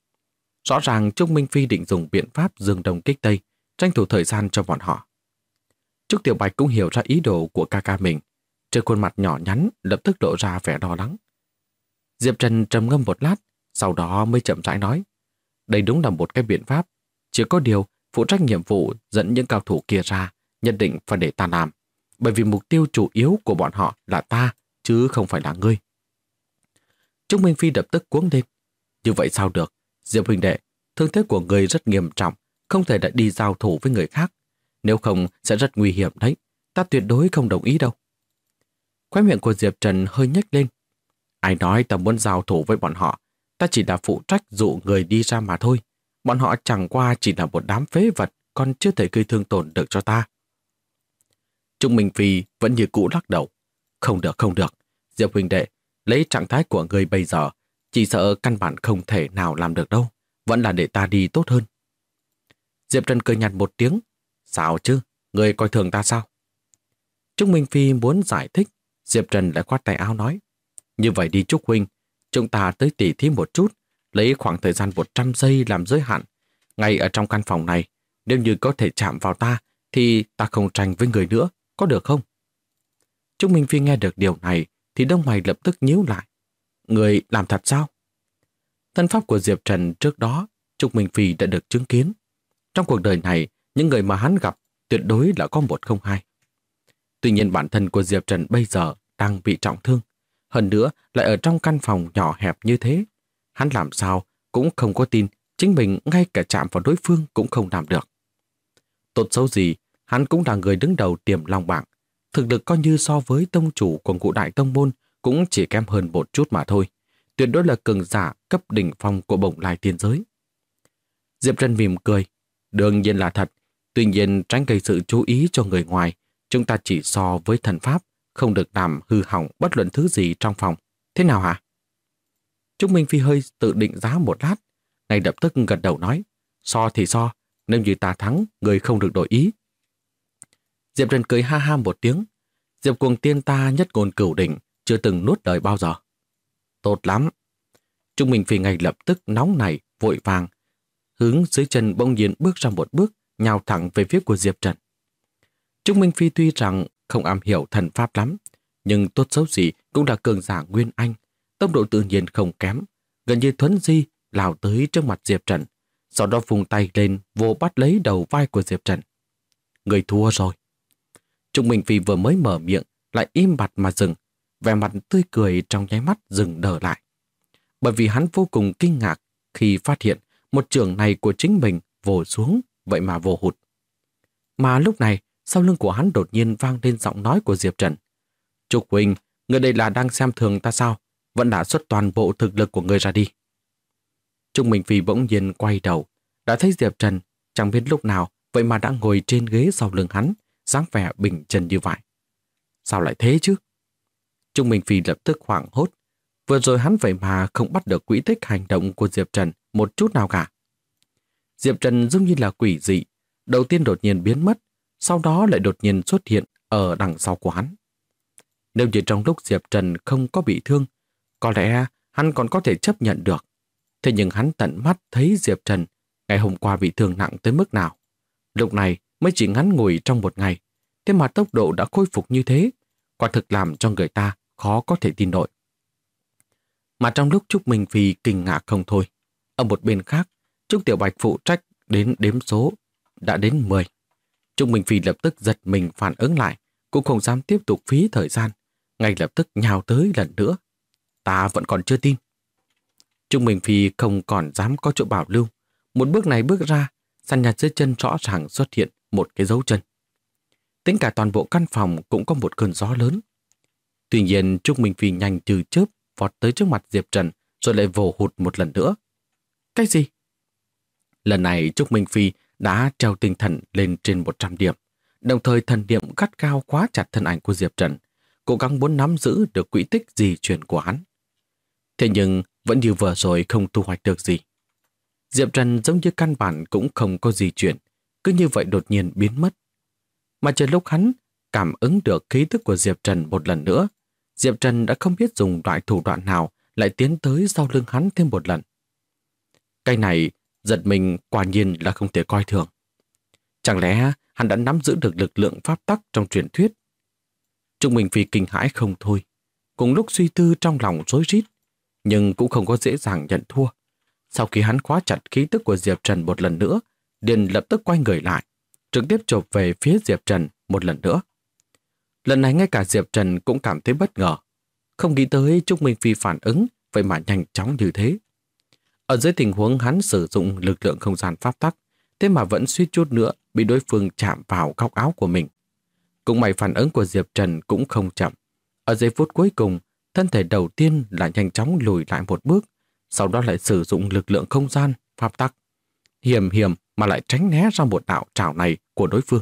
S1: Rõ ràng Trúc Minh Phi định dùng biện pháp dương đông kích tây, tranh thủ thời gian cho bọn họ. Trúc Tiểu Bạch cũng hiểu ra ý đồ của ca ca mình, trên khuôn mặt nhỏ nhắn lập tức lộ ra vẻ lo lắng. Diệp Trần trầm ngâm một lát, sau đó mới chậm rãi nói, đây đúng là một cái biện pháp, chỉ có điều phụ trách nhiệm vụ dẫn những cao thủ kia ra, nhất định phải để ta làm, bởi vì mục tiêu chủ yếu của bọn họ là ta, chứ không phải là ngươi. Trúc Minh Phi lập tức cuống lên, như vậy sao được, Diệp huynh đệ, thương thế của người rất nghiêm trọng, không thể đã đi giao thủ với người khác, nếu không sẽ rất nguy hiểm đấy, ta tuyệt đối không đồng ý đâu. Khóe miệng của Diệp Trần hơi nhếch lên, ai nói ta muốn giao thủ với bọn họ, ta chỉ là phụ trách dụ người đi ra mà thôi, bọn họ chẳng qua chỉ là một đám phế vật, còn chưa thể gây thương tổn được cho ta. Trúc Minh Phi vẫn như cũ lắc đầu, không được, Diệp huynh đệ, lấy trạng thái của người bây giờ, chỉ sợ căn bản không thể nào làm được đâu, vẫn là để ta đi tốt hơn. Diệp Trần cười nhạt một tiếng, sao chứ, người coi thường ta sao? Trúc Minh Phi muốn giải thích, Diệp Trần lại khoát tay áo nói, như vậy đi Trúc huynh, chúng ta tới tỉ thí một chút, lấy khoảng thời gian 100 giây làm giới hạn. Ngay ở trong căn phòng này, nếu như có thể chạm vào ta, thì ta không tranh với người nữa, có được không? Trúc Minh Phi nghe được điều này, thì đông mày lập tức nhíu lại. Người làm thật sao? Thân pháp của Diệp Trần trước đó, Trúc Minh Phi đã được chứng kiến. Trong cuộc đời này, những người mà hắn gặp tuyệt đối là có 1 không 2. Tuy nhiên bản thân của Diệp Trần bây giờ đang bị trọng thương. Hơn nữa lại ở trong căn phòng nhỏ hẹp như thế. Hắn làm sao cũng không có tin chính mình ngay cả chạm vào đối phương cũng không làm được. Tốt xấu gì, hắn cũng là người đứng đầu Tiềm Long bảng. Thực lực coi như so với tông chủ của ngũ đại tông môn cũng chỉ kém hơn một chút mà thôi. Tuyệt đối là cường giả cấp đỉnh phong của Bồng Lai Tiên Giới. Diệp Trần mỉm cười. Đương nhiên là thật. Tuy nhiên tránh gây sự chú ý cho người ngoài. Chúng ta chỉ so với thần pháp, không được làm hư hỏng bất luận thứ gì trong phòng. Thế nào hả? Trúc Minh Phi hơi tự định giá một lát, ngay lập tức gật đầu nói, so thì so, nếu như ta thắng, người không được đổi ý. Diệp Trần cười ha ha một tiếng, Diệp Cuồng Tiên ta nhất ngôn cửu đỉnh, chưa từng nuốt lời bao giờ. Tốt lắm. Trúc Minh Phi ngay lập tức nóng nảy, vội vàng, hướng dưới chân bỗng nhiên bước ra một bước, nhào thẳng về phía của Diệp Trần. Trúc Minh Phi tuy rằng không am hiểu thần pháp lắm, nhưng tốt xấu gì cũng là cường giả Nguyên Anh, tốc độ tự nhiên không kém, gần như thuấn di lao tới trước mặt Diệp Trần, sau đó vùng tay lên vồ bắt lấy đầu vai của Diệp Trần. Người thua rồi. Trúc Minh Phi vừa mới mở miệng lại im bặt mà dừng, vẻ mặt tươi cười trong nháy mắt dừng đờ lại. Bởi vì hắn vô cùng kinh ngạc khi phát hiện một chưởng này của chính mình vồ xuống, vậy mà vô hụt. Mà lúc này, sau lưng của hắn đột nhiên vang lên giọng nói của Diệp Trần. Trúc huynh, người đây là đang xem thường ta sao? Vẫn đã xuất toàn bộ thực lực của người ra đi. Trúc Minh Phi bỗng nhiên quay đầu, đã thấy Diệp Trần chẳng biết lúc nào vậy mà đã ngồi trên ghế sau lưng hắn, dáng vẻ bình chân như vậy. sao lại thế chứ? Trung Minh Phi lập tức hoảng hốt. Vừa rồi hắn vậy mà không bắt được quỹ tích hành động của Diệp Trần một chút nào cả. Diệp Trần giống như là quỷ dị, đầu tiên đột nhiên biến mất, sau đó lại đột nhiên xuất hiện ở đằng sau của hắn. Nếu như trong lúc Diệp Trần không có bị thương, có lẽ hắn còn có thể chấp nhận được. Thế nhưng hắn tận mắt thấy Diệp Trần ngày hôm qua bị thương nặng tới mức nào. Lúc này mới chỉ ngắn ngủi trong một ngày, thế mà tốc độ đã khôi phục như thế, quả thực làm cho người ta khó có thể tin nổi. Mà trong lúc Trúc Minh Phi kinh ngạc không thôi, ở một bên khác, Trúc Tiểu Bạch phụ trách đến đếm số đã đến 10. Trúc Minh Phi lập tức giật mình phản ứng lại, cũng không dám tiếp tục phí thời gian, ngay lập tức nhào tới lần nữa. Ta vẫn còn chưa tin. Trúc Minh Phi không còn dám có chỗ bảo lưu. Một bước này bước ra, sàn nhà dưới chân rõ ràng xuất hiện một cái dấu chân. Tính cả toàn bộ căn phòng cũng có một cơn gió lớn. Tuy nhiên Trúc Minh Phi nhanh như chớp vọt tới trước mặt Diệp Trần rồi lại vồ hụt một lần nữa. Cái gì? Lần này Trúc Minh Phi đã treo tinh thần lên trên 100 điểm, đồng thời thần niệm gắt gao khóa chặt thân ảnh của Diệp Trần, cố gắng muốn nắm giữ được quỹ tích di chuyển của hắn. Thế nhưng vẫn như vừa rồi không thu hoạch được gì. Diệp Trần giống như căn bản cũng không có di chuyển, cứ như vậy đột nhiên biến mất. Mà chờ lúc hắn cảm ứng được khí tức của Diệp Trần một lần nữa, Diệp Trần đã không biết dùng loại thủ đoạn nào lại tiến tới sau lưng hắn thêm một lần. Cái này giật mình quả nhiên là không thể coi thường. Chẳng lẽ hắn đã nắm giữ được lực lượng pháp tắc trong truyền thuyết? Trung Minh Phi kinh hãi không thôi, cùng lúc suy tư trong lòng rối rít, nhưng cũng không có dễ dàng nhận thua. Sau khi hắn khóa chặt khí tức của Diệp Trần một lần nữa, liền lập tức quay người lại, trực tiếp chộp về phía Diệp Trần một lần nữa. Lần này ngay cả Diệp Trần cũng cảm thấy bất ngờ, không nghĩ tới Trúc Minh Phi phản ứng vậy mà nhanh chóng như thế. Ở dưới tình huống hắn sử dụng lực lượng không gian pháp tắc, thế mà vẫn suýt chút nữa bị đối phương chạm vào góc áo của mình. Cũng may phản ứng của Diệp Trần cũng không chậm. Ở giây phút cuối cùng, thân thể đầu tiên là nhanh chóng lùi lại một bước, sau đó lại sử dụng lực lượng không gian pháp tắc. Hiểm mà lại tránh né ra một đạo trảo này của đối phương.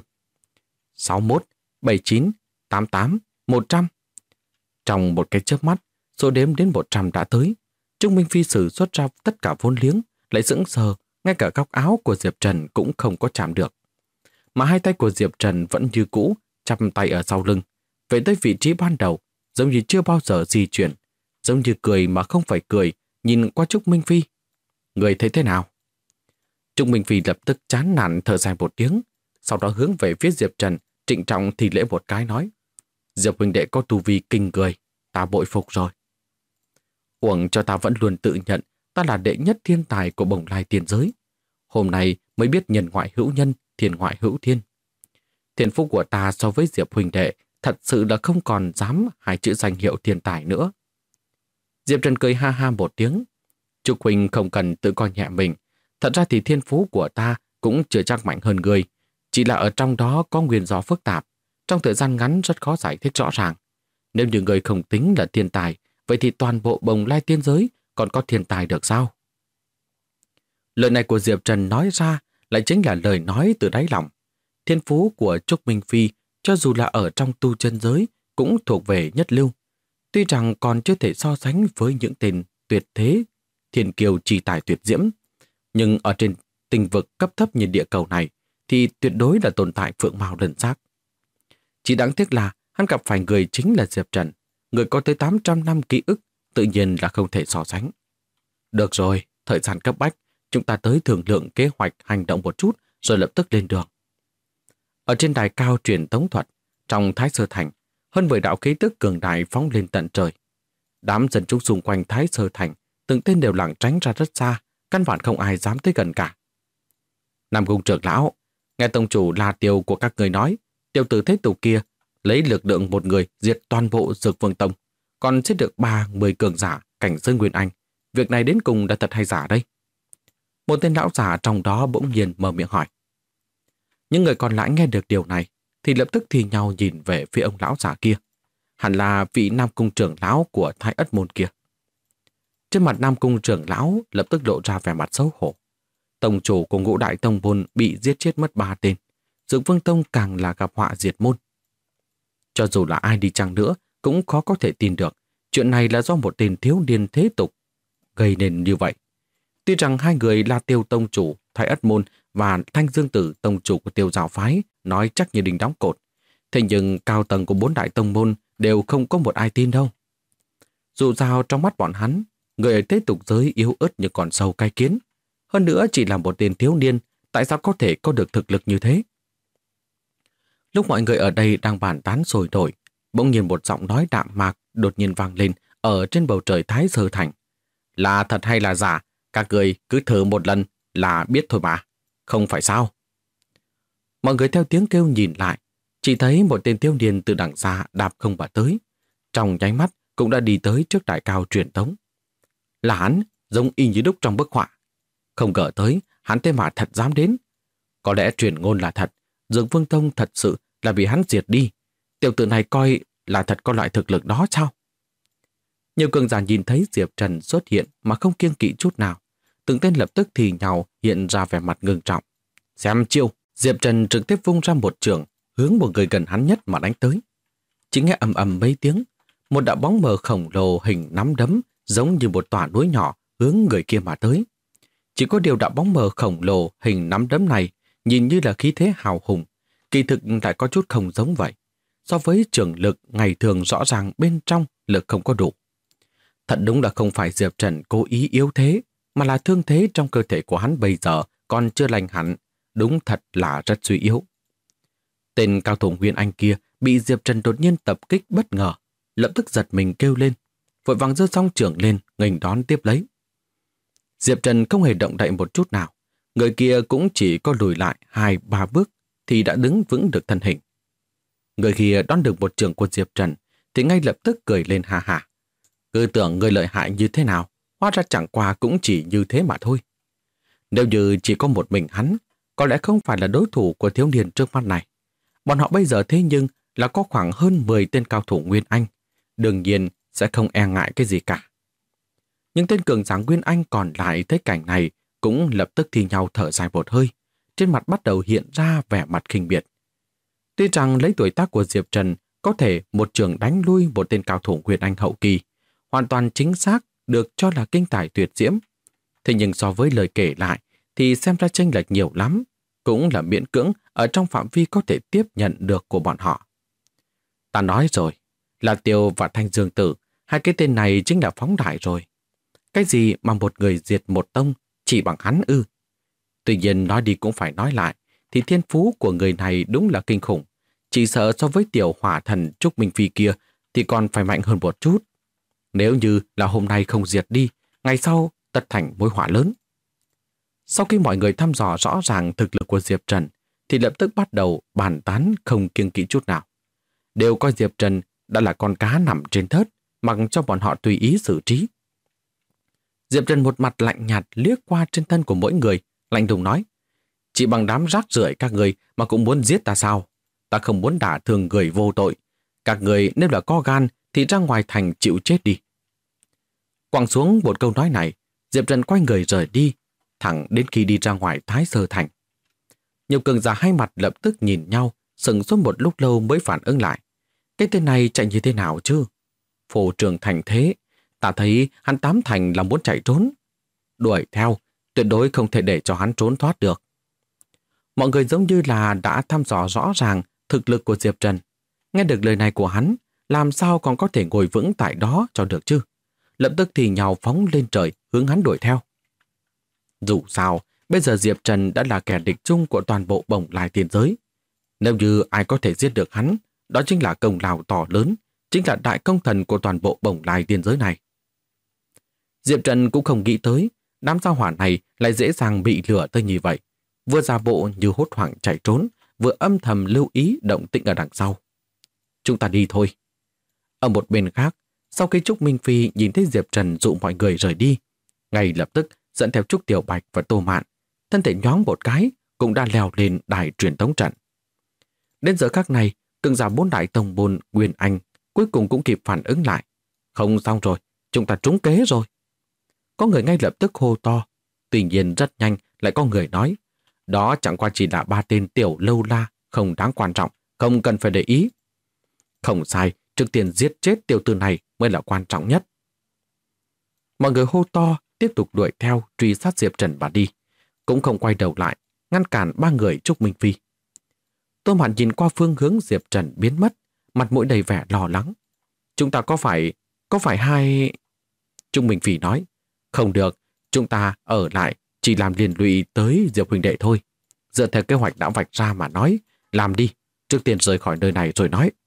S1: 61, 79, 88, 100. Trong một cái chớp mắt, số đếm đến 100 đã tới. Trung Minh Phi sử xuất ra tất cả vốn liếng, lại sững sờ, ngay cả góc áo của Diệp Trần cũng không có chạm được. Mà hai tay của Diệp Trần vẫn như cũ, chắp tay ở sau lưng, về tới vị trí ban đầu, giống như chưa bao giờ di chuyển, giống như cười mà không phải cười, nhìn qua Trúc Minh Phi. Người thấy thế nào? Trúc Minh Phi lập tức chán nản thở dài một tiếng, sau đó hướng về phía Diệp Trần, trịnh trọng thì lễ một cái nói: Diệp huynh đệ có tu vi kinh người, ta bội phục rồi. Uổng cho ta vẫn luôn tự nhận ta là đệ nhất thiên tài của Bồng Lai tiền giới. Hôm nay mới biết nhân ngoại hữu nhân, thiên ngoại hữu thiên. Thiên phúc của ta so với Diệp huynh đệ thật sự là không còn dám hai chữ danh hiệu thiên tài nữa. Diệp Trần cười ha ha một tiếng. Trúc huynh không cần tự coi nhẹ mình. Thật ra thì thiên phú của ta cũng chưa chắc mạnh hơn người. Chỉ là ở trong đó có nguyên do phức tạp. Trong thời gian ngắn rất khó giải thích rõ ràng. Nếu như người không tính là thiên tài, vậy thì toàn bộ Bồng Lai tiên giới còn có thiên tài được sao? Lời này của Diệp Trần nói ra lại chính là lời nói từ đáy lòng. Thiên phú của Trúc Minh Phi, cho dù là ở trong tu chân giới, cũng thuộc về nhất lưu. Tuy rằng còn chưa thể so sánh với những tên tuyệt thế, thiên kiều trì tài tuyệt diễm, nhưng ở trên tinh vực cấp thấp như địa cầu này thì tuyệt đối là tồn tại phượng mao lân giác. Chỉ đáng tiếc là hắn gặp phải người chính là Diệp Trần, người có tới 800 năm ký ức, tự nhiên là không thể so sánh. Được rồi, thời gian cấp bách, chúng ta tới thương lượng kế hoạch hành động một chút rồi lập tức lên đường. Ở trên đài cao truyền tống thuật, trong Thái Sơ Thành, hơn 10 đạo khí tức cường đại phóng lên tận trời. Đám dân chúng xung quanh Thái Sơ Thành, từng tên đều lảng tránh ra rất xa, căn bản không ai dám tới gần cả. Nam Cung trưởng lão, nghe tông chủ La Tiêu của các người nói, tiểu tử thế tục kia lấy lực lượng một người diệt toàn bộ Dược Vương Tông, còn giết được 30 cường giả cảnh giới Nguyên Anh. Việc này đến cùng là thật hay giả đây? Một tên lão giả trong đó bỗng nhiên mở miệng hỏi. Những người còn lại nghe được điều này thì lập tức thì nhau nhìn về phía ông lão giả kia. Hẳn là vị Nam Cung trưởng lão của Thái Ất Môn kia. Trên mặt Nam Cung trưởng lão lập tức lộ ra vẻ mặt xấu hổ. Tông chủ của Ngũ Đại Tông Môn bị giết chết mất 3 tên. Dược Vương Tông càng là gặp họa diệt môn. Cho dù là ai đi chăng nữa, cũng khó có thể tin được. Chuyện này là do một tên thiếu niên thế tục gây nên như vậy. Tuy rằng hai người là Tiêu tông chủ, Thái Ất Môn và Thanh Dương Tử tông chủ của Tiêu giáo phái nói chắc như đinh đóng cột. Thế nhưng cao tầng của 4 đại tông môn đều không có một ai tin đâu. Dù sao trong mắt bọn hắn, người ở thế tục giới yếu ớt như con sâu cái kiến. Hơn nữa chỉ là một tên thiếu niên, tại sao có thể có được thực lực như thế? Lúc mọi người ở đây đang bàn tán sôi nổi, bỗng nhiên một giọng nói đạm mạc đột nhiên vang lên ở trên bầu trời Thái Sơ Thành. Là thật hay là giả, các người cứ thử một lần là biết thôi mà. Không phải sao? Mọi người theo tiếng kêu nhìn lại, chỉ thấy một tên thiếu niên từ đằng xa đạp không mà tới. Trong nháy mắt cũng đã đi tới trước đại cao truyền tống. Là hắn, giống y như đúc trong bức họa. Không ngờ tới, hắn thế mà thật dám đến. Có lẽ truyền ngôn là thật, Dương Vương Tông thật sự là bị hắn diệt đi. Tiểu tử này coi là thật có loại thực lực đó sao? Nhiều cường giả nhìn thấy Diệp Trần xuất hiện mà không kiêng kỵ chút nào. Từng tên lập tức thì nhào hiện ra vẻ mặt ngưng trọng. Xem chiêu, Diệp Trần trực tiếp vung ra một trường, hướng một người gần hắn nhất mà đánh tới. Chỉ nghe ầm ầm mấy tiếng, một đạo bóng mờ khổng lồ hình nắm đấm giống như một tòa núi nhỏ hướng người kia mà tới. Chỉ có điều đạo bóng mờ khổng lồ hình nắm đấm này nhìn như là khí thế hào hùng, kỳ thực lại có chút không giống vậy. So với trường lực ngày thường rõ ràng bên trong lực không có đủ. Thật đúng là không phải Diệp Trần cố ý yếu thế, mà là thương thế trong cơ thể của hắn bây giờ còn chưa lành hẳn, đúng thật là rất suy yếu. Tên cao thủ Nguyên Anh kia bị Diệp Trần đột nhiên tập kích bất ngờ, lập tức giật mình kêu lên, vội vàng giơ song trưởng lên, nghênh đón tiếp lấy. Diệp Trần không hề động đậy một chút nào, người kia cũng chỉ có lùi lại 2-3 bước thì đã đứng vững được thân hình. Người kia đón được một trường của Diệp Trần thì ngay lập tức cười lên ha hả. Cứ tưởng người lợi hại như thế nào, hóa ra chẳng qua cũng chỉ như thế mà thôi. Nếu như chỉ có một mình hắn, có lẽ không phải là đối thủ của thiếu niên trước mắt này. Bọn họ bây giờ thế nhưng là có khoảng hơn 10 tên cao thủ Nguyên Anh, đương nhiên sẽ không e ngại cái gì cả. Nhưng tên cường giả Nguyên Anh còn lại thấy cảnh này cũng lập tức thi nhau thở dài một hơi, trên mặt bắt đầu hiện ra vẻ mặt khinh biệt. Tuy rằng lấy tuổi tác của Diệp Trần có thể một trường đánh lui một tên cao thủ Nguyên Anh hậu kỳ, hoàn toàn chính xác được cho là kinh tài tuyệt diễm. Thế nhưng so với lời kể lại thì xem ra chênh lệch nhiều lắm, cũng là miễn cưỡng ở trong phạm vi có thể tiếp nhận được của bọn họ. Ta nói rồi, là Tiêu và Thanh Dương Tử, hai cái tên này chính là phóng đại rồi. Cái gì mà một người diệt một tông chỉ bằng hắn ư? Tuy nhiên nói đi cũng phải nói lại, thì thiên phú của người này đúng là kinh khủng. Chỉ sợ so với tiểu hỏa thần Trúc Minh Phi kia thì còn phải mạnh hơn một chút. Nếu như là hôm nay không diệt đi, ngày sau tất thành mối họa lớn. Sau khi mọi người thăm dò rõ ràng thực lực của Diệp Trần, thì lập tức bắt đầu bàn tán không kiêng kỵ chút nào. Đều coi Diệp Trần đã là con cá nằm trên thớt, mặc cho bọn họ tùy ý xử trí. Diệp Trần một mặt lạnh nhạt liếc qua trên thân của mỗi người, lạnh lùng nói: chỉ bằng đám rác rưởi các người mà cũng muốn giết ta sao? Ta không muốn đả thương người vô tội. Các người nếu là có gan thì ra ngoài thành chịu chết đi. Quăng xuống một câu nói này, Diệp Trần quay người rời đi, thẳng đến khi đi ra ngoài Thái Sơ Thành. Nhiều cường giả hai mặt lập tức nhìn nhau, sững sốt một lúc lâu mới phản ứng lại. Cái tên này chạy như thế nào chứ? Phổ trường thành thế, ta thấy hắn tám thành là muốn chạy trốn. Đuổi theo, tuyệt đối không thể để cho hắn trốn thoát được. Mọi người giống như là đã thăm dò rõ ràng thực lực của Diệp Trần. Nghe được lời này của hắn, làm sao còn có thể ngồi vững tại đó cho được chứ? Lập tức thì nhào phóng lên trời hướng hắn đuổi theo. Dù sao, bây giờ Diệp Trần đã là kẻ địch chung của toàn bộ Bồng Lai Tiên Giới. Nếu như ai có thể giết được hắn, đó chính là công lao to lớn, chính là đại công thần của toàn bộ Bồng Lai Tiên Giới này. Diệp Trần cũng không nghĩ tới, đám sao hỏa này lại dễ dàng bị lừa tới như vậy. Vừa giả bộ như hốt hoảng chạy trốn, vừa âm thầm lưu ý động tĩnh ở đằng sau. Chúng ta đi thôi. Ở một bên khác, sau khi Trúc Minh Phi nhìn thấy Diệp Trần dụ mọi người rời đi, ngay lập tức dẫn theo Trúc Tiểu Bạch và Tô Mạn, thân thể nhoáng một cái cũng đã leo lên đài truyền tống trận. Đến giờ khắc này, cường giả 4 đại tông môn Nguyên Anh cuối cùng cũng kịp phản ứng lại. Không xong rồi, chúng ta trúng kế rồi. Có người ngay lập tức hô to, tuy nhiên rất nhanh lại có người nói, đó chẳng qua chỉ là 3 tên tiểu lâu la, không đáng quan trọng, không cần phải để ý. Không sai, trước tiên giết chết tiểu tử này mới là quan trọng nhất. Mọi người hô to, tiếp tục đuổi theo, truy sát Diệp Trần và đi. Cũng không quay đầu lại, ngăn cản ba người Trúc Minh Phi. Tô Mạn nhìn qua phương hướng Diệp Trần biến mất, mặt mũi đầy vẻ lo lắng. Chúng ta có phải hai... Trúc Minh Phi nói, không được, chúng ta ở lại chỉ làm liên lụy tới Diệp huynh đệ thôi. Dựa theo kế hoạch đã vạch ra mà nói, làm đi, trước tiên rời khỏi nơi này rồi nói.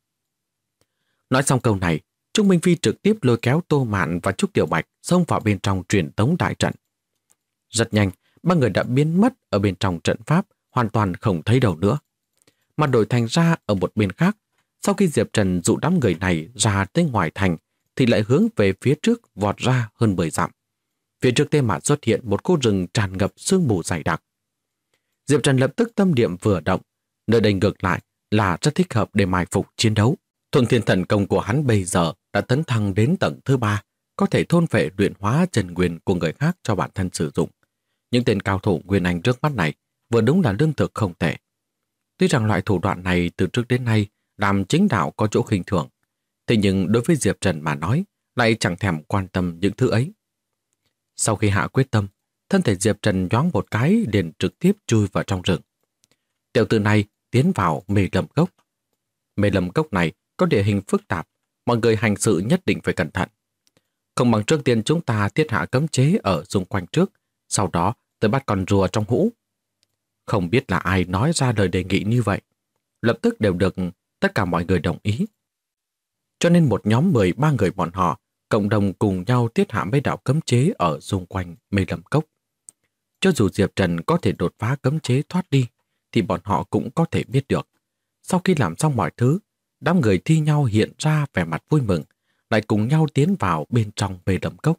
S1: Nói xong câu này, Trúc Minh Phi trực tiếp lôi kéo Tô Mạn và Trúc Tiểu Bạch xông vào bên trong truyền tống đại trận. Rất nhanh, ba người đã biến mất ở bên trong trận pháp, hoàn toàn không thấy đâu nữa. Mà đổi thành ra ở một bên khác, sau khi Diệp Trần dụ đám người này ra tới ngoài thành, thì lại hướng về phía trước vọt ra hơn 10 dặm. Phía trước Tê Mạn xuất hiện một khu rừng tràn ngập sương mù dày đặc. Diệp Trần lập tức tâm niệm vừa động, nơi đây ngược lại là rất thích hợp để mai phục chiến đấu. Thuần Thiên Thần Công của hắn bây giờ đã tấn thăng đến tầng thứ 3, có thể thôn phệ luyện hóa chân nguyên của người khác cho bản thân sử dụng. Những tên cao thủ nguyên anh trước mắt này vừa đúng là lương thực không tệ. Tuy rằng loại thủ đoạn này từ trước đến nay làm chính đạo có chỗ khinh thường, thế nhưng đối với Diệp Trần mà nói lại chẳng thèm quan tâm những thứ ấy. Sau khi hạ quyết tâm, thân thể Diệp Trần nhoáng một cái liền trực tiếp chui vào trong rừng. Tiểu tử này tiến vào Mê Lâm Cốc. Mê Lâm Cốc này có địa hình phức tạp, mọi người hành sự nhất định phải cẩn thận. Không bằng trước tiên chúng ta thiết hạ cấm chế ở xung quanh trước, sau đó tới bắt con rùa trong hũ. Không biết là ai nói ra lời đề nghị như vậy. Lập tức đều được tất cả mọi người đồng ý. Cho nên một nhóm 13 người bọn họ cộng đồng cùng nhau thiết hạ mấy đạo cấm chế ở xung quanh Mê Lâm Cốc. Cho dù Diệp Trần có thể đột phá cấm chế thoát đi, thì bọn họ cũng có thể biết được. Sau khi làm xong mọi thứ, đám người thi nhau hiện ra vẻ mặt vui mừng, lại cùng nhau tiến vào bên trong Mê Lâm Cốc.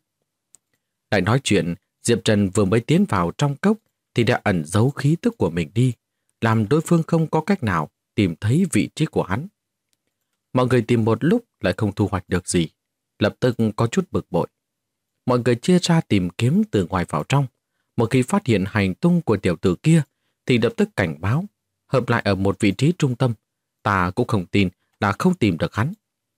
S1: Lại nói chuyện, Diệp Trần vừa mới tiến vào trong cốc thì đã ẩn giấu khí tức của mình đi, làm đối phương không có cách nào tìm thấy vị trí của hắn. Mọi người tìm một lúc lại không thu hoạch được gì, lập tức có chút bực bội. Mọi người chia ra tìm kiếm từ ngoài vào trong. Một khi phát hiện hành tung của tiểu tử kia thì lập tức cảnh báo, hợp lại ở một vị trí trung tâm. Ta cũng không tin là không tìm được hắn.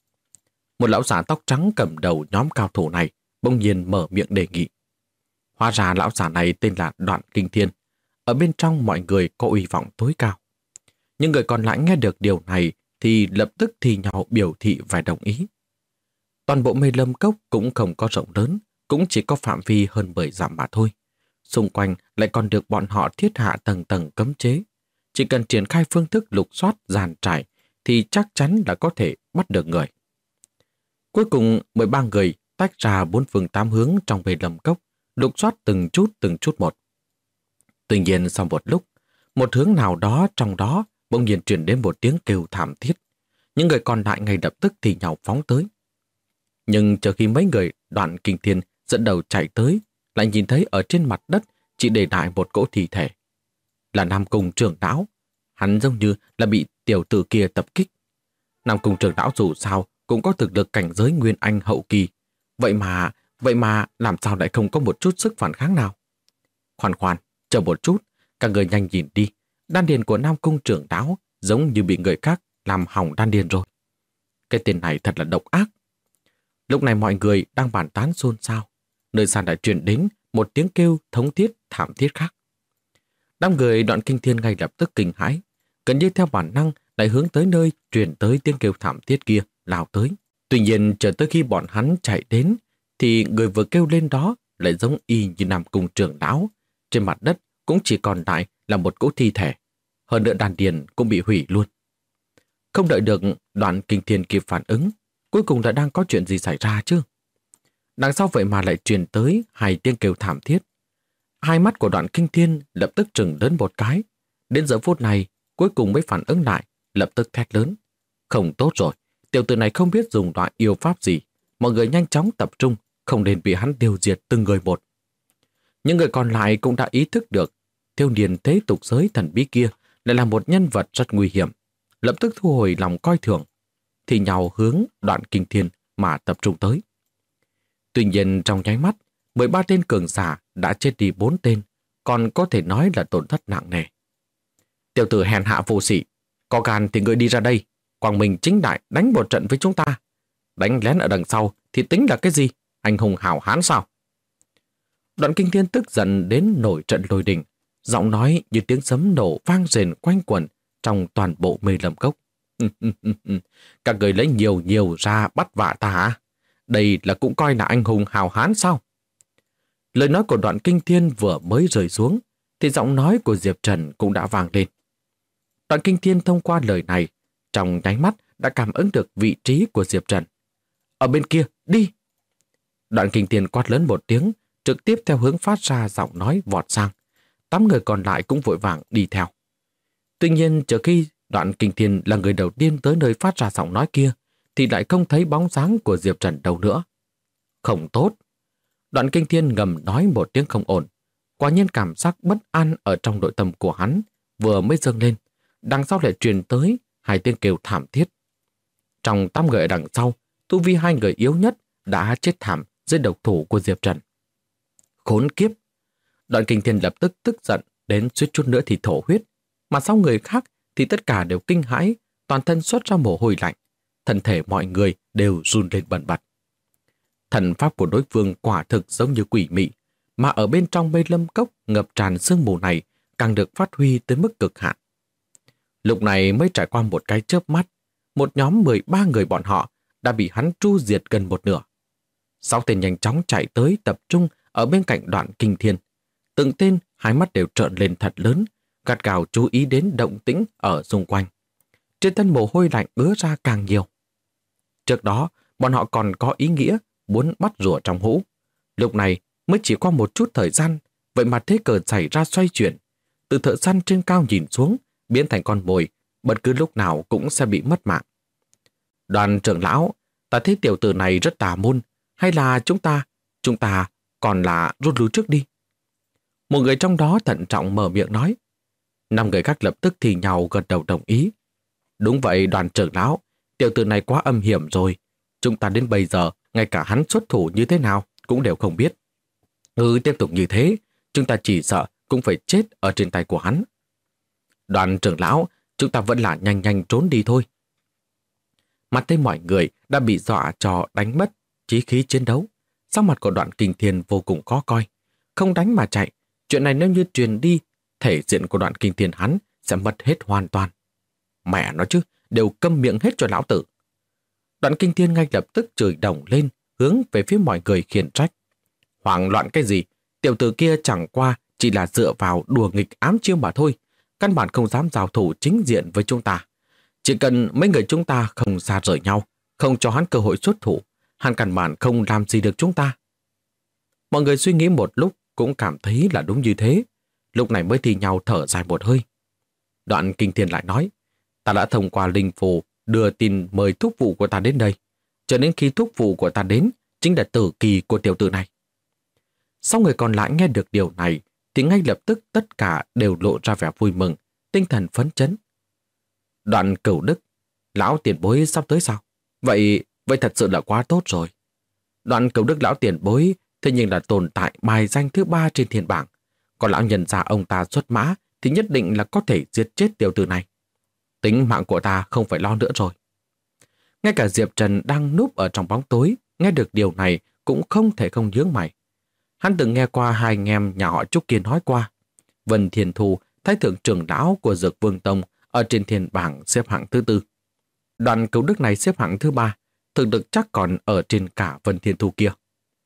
S1: Một lão giả tóc trắng cầm đầu nhóm cao thủ này bỗng nhiên mở miệng đề nghị. Hóa ra lão giả này tên là Đoạn Kinh Thiên. Ở bên trong mọi người có uy vọng tối cao. Những người còn lại nghe được điều này thì lập tức thi nhau biểu thị và đồng ý. Toàn bộ Mê Lâm Cốc cũng không có rộng lớn, cũng chỉ có phạm vi hơn 10 dặm mà thôi. Xung quanh lại còn được bọn họ thiết hạ tầng tầng cấm chế. Chỉ cần triển khai phương thức lục soát dàn trải thì chắc chắn là có thể bắt được người. Cuối cùng 13 người tách ra 4 phương 8 hướng trong Mê Lâm Cốc, lục soát từng chút một. Tuy nhiên sau một lúc, một hướng nào đó trong đó bỗng nhiên truyền đến một tiếng kêu thảm thiết. Những người còn lại ngay lập tức thì nhào phóng tới. Nhưng chờ khi mấy người Đoạn Kinh Thiên dẫn đầu chạy tới, lại nhìn thấy ở trên mặt đất chỉ để lại một cỗ thi thể. Là Nam Cung trưởng lão. Hắn giống như là bị tiểu tử kia tập kích. Nam Cung trưởng lão dù sao cũng có thực lực cảnh giới Nguyên Anh hậu kỳ. Vậy mà làm sao lại không có một chút sức phản kháng nào? Khoan, chờ một chút, các người nhanh nhìn đi. Đan điền của Nam Cung trưởng lão giống như bị người khác làm hỏng đan điền rồi. Cái tên này thật là độc ác. Lúc này mọi người đang bàn tán xôn xao. Nơi xa đã truyền đến một tiếng kêu thống thiết thảm thiết khác. Đám người Đoạn Kinh Thiên ngay lập tức kinh hãi, gần như theo bản năng lại hướng tới nơi truyền tới tiếng kêu thảm thiết kia lao tới. Tuy nhiên chờ tới khi bọn hắn chạy đến thì người vừa kêu lên đó lại giống y như Nam Cung trưởng lão. Trên mặt đất cũng chỉ còn lại là một cỗ thi thể. Hơn nữa đan điền cũng bị hủy luôn. Không đợi được Đoạn Kinh Thiên kịp phản ứng, cuối cùng đã đang có chuyện gì xảy ra chứ? Đằng sau vậy mà lại truyền tới 2 tiếng kêu thảm thiết. Hai mắt của Đoạn Kinh Thiên lập tức trừng lớn một cái. Đến giờ phút này, cuối cùng mới phản ứng lại, lập tức thét lớn. Không tốt rồi, tiểu tử này không biết dùng loại yêu pháp gì. Mọi người nhanh chóng tập trung, không nên bị hắn tiêu diệt từng người một. Những người còn lại cũng đã ý thức được thiếu niên thế tục giới thần bí kia lại là một nhân vật rất nguy hiểm. Lập tức thu hồi lòng coi thường, thì nhào hướng Đoạn Kinh Thiên mà tập trung tới. Tuy nhiên trong nháy mắt, 13 tên cường giả đã chết đi 4 tên, còn có thể nói là tổn thất nặng nề. Tiểu tử hèn hạ vô sỉ, có gan thì ngươi đi ra đây, quang minh chính đại đánh một trận với chúng ta. Đánh lén ở đằng sau thì tính là cái gì? Anh hùng hảo hán sao? Đoạn Kinh Thiên tức giận đến nổi trận lôi đình, giọng nói như tiếng sấm nổ vang rền quanh quẩn trong toàn bộ Mê Lâm Cốc. Các người lấy nhiều nhiều ra bắt vạ ta hả? Đây là cũng coi là anh hùng hào hán sao? Lời nói của Đoạn Kinh Thiên vừa mới rơi xuống, thì giọng nói của Diệp Trần cũng đã vang lên. Đoạn Kinh Thiên thông qua lời này, trong nháy mắt đã cảm ứng được vị trí của Diệp Trần. Ở bên kia, đi! Đoạn Kinh Thiên quát lớn một tiếng, trực tiếp theo hướng phát ra giọng nói vọt sang. 8 người còn lại cũng vội vàng đi theo. Tuy nhiên, chờ khi Đoạn Kinh Thiên là người đầu tiên tới nơi phát ra giọng nói kia, thì lại không thấy bóng dáng của Diệp Trần đâu nữa. Không tốt. Đoạn Kinh Thiên ngầm nói một tiếng không ổn. Quả nhiên cảm giác bất an ở trong nội tâm của hắn vừa mới dâng lên, đằng sau lại truyền tới 2 tiếng kêu thảm thiết. Trong 8 người ở đằng sau, tu vi 2 người yếu nhất đã chết thảm dưới độc thủ của Diệp Trần. Khốn kiếp! Đoạn Kinh Thiên lập tức tức giận đến suýt chút nữa thì thổ huyết, mà 6 người khác thì tất cả đều kinh hãi, toàn thân xuất ra mồ hôi lạnh, thân thể mọi người đều run lên bần bật. Thần pháp của đối phương quả thực giống như quỷ mị, mà ở bên trong Mê Lâm Cốc ngập tràn sương mù này càng được phát huy tới mức cực hạn. Lúc này mới trải qua một cái chớp mắt, một nhóm 13 người bọn họ đã bị hắn tru diệt gần một nửa. 6 tên nhanh chóng chạy tới tập trung ở bên cạnh Đoạn Kinh Thiên. Từng tên hai mắt đều trợn lên thật lớn, gắt gao chú ý đến động tĩnh ở xung quanh. Trên thân mồ hôi lạnh ứa ra càng nhiều. Trước đó, bọn họ còn có ý nghĩa muốn bắt rùa trong hũ. Lúc này mới chỉ qua một chút thời gian, vậy mà thế cờ xảy ra xoay chuyển. Từ thợ săn trên cao nhìn xuống, biến thành con mồi, bất cứ lúc nào cũng sẽ bị mất mạng. Đoàn trưởng lão, ta thấy tiểu tử này rất tà môn, hay là chúng ta còn là rút lui trước đi. Một người trong đó thận trọng mở miệng nói. 5 người khác lập tức thì nhau gật đầu đồng ý. Đúng vậy Đoàn trưởng lão, tiểu tử này quá âm hiểm rồi. Chúng ta đến bây giờ, ngay cả hắn xuất thủ như thế nào cũng đều không biết. Tiếp tục như thế, chúng ta chỉ sợ cũng phải chết ở trên tay của hắn. Đoàn trưởng lão, chúng ta vẫn là nhanh nhanh trốn đi thôi. Mặt thấy mọi người đã bị dọa cho đánh mất chí khí chiến đấu. Sắc mặt của Đoạn Kinh Thiên vô cùng khó coi. Không đánh mà chạy, chuyện này nếu như truyền đi, thể diện của Đoạn Kinh Thiên hắn sẽ mất hết hoàn toàn. Mẹ nó chứ, đều câm miệng hết cho lão tử. Đoạn Kinh Thiên ngay lập tức chửi đồng lên, hướng về phía mọi người khiển trách. Hoảng loạn cái gì? Tiểu tử kia chẳng qua chỉ là dựa vào đùa nghịch ám chiêu mà thôi. Căn bản không dám giao thủ chính diện với chúng ta. Chỉ cần mấy người chúng ta không xa rời nhau, không cho hắn cơ hội xuất thủ, hắn căn bản không làm gì được chúng ta. Mọi người suy nghĩ một lúc cũng cảm thấy là đúng như thế. Lúc này mới thì nhau thở dài một hơi. Đoạn Kinh Thiên lại nói, ta đã thông qua linh phù đưa tin mời thúc vụ của ta đến đây. Cho đến khi thúc vụ của ta đến, chính là tử kỳ của tiểu tử này. Sau người còn lại nghe được điều này, thì ngay lập tức tất cả đều lộ ra vẻ vui mừng, tinh thần phấn chấn. Đoạn Cửu Đức, lão tiền bối sắp tới sao? Vậy thật sự là quá tốt rồi. Đoạn Cửu Đức lão tiền bối thế nhưng là tồn tại bài danh thứ 3 trên thiên bảng. Còn lão nhân gia ông ta xuất mã thì nhất định là có thể giết chết tiểu tử này. Tính mạng của ta không phải lo nữa rồi. Ngay cả Diệp Trần đang núp ở trong bóng tối, nghe được điều này cũng không thể không nhướng mày. Hắn từng nghe qua 2 anh em nhà họ Trúc kia nói qua. Vân Thiên Thù, thái thượng trưởng lão của Dược Vương Tông, ở trên thiên bảng xếp hạng thứ 4. Đoàn Cửu Đức này xếp hạng thứ 3, thực lực chắc còn ở trên cả Vân Thiên Thù kia.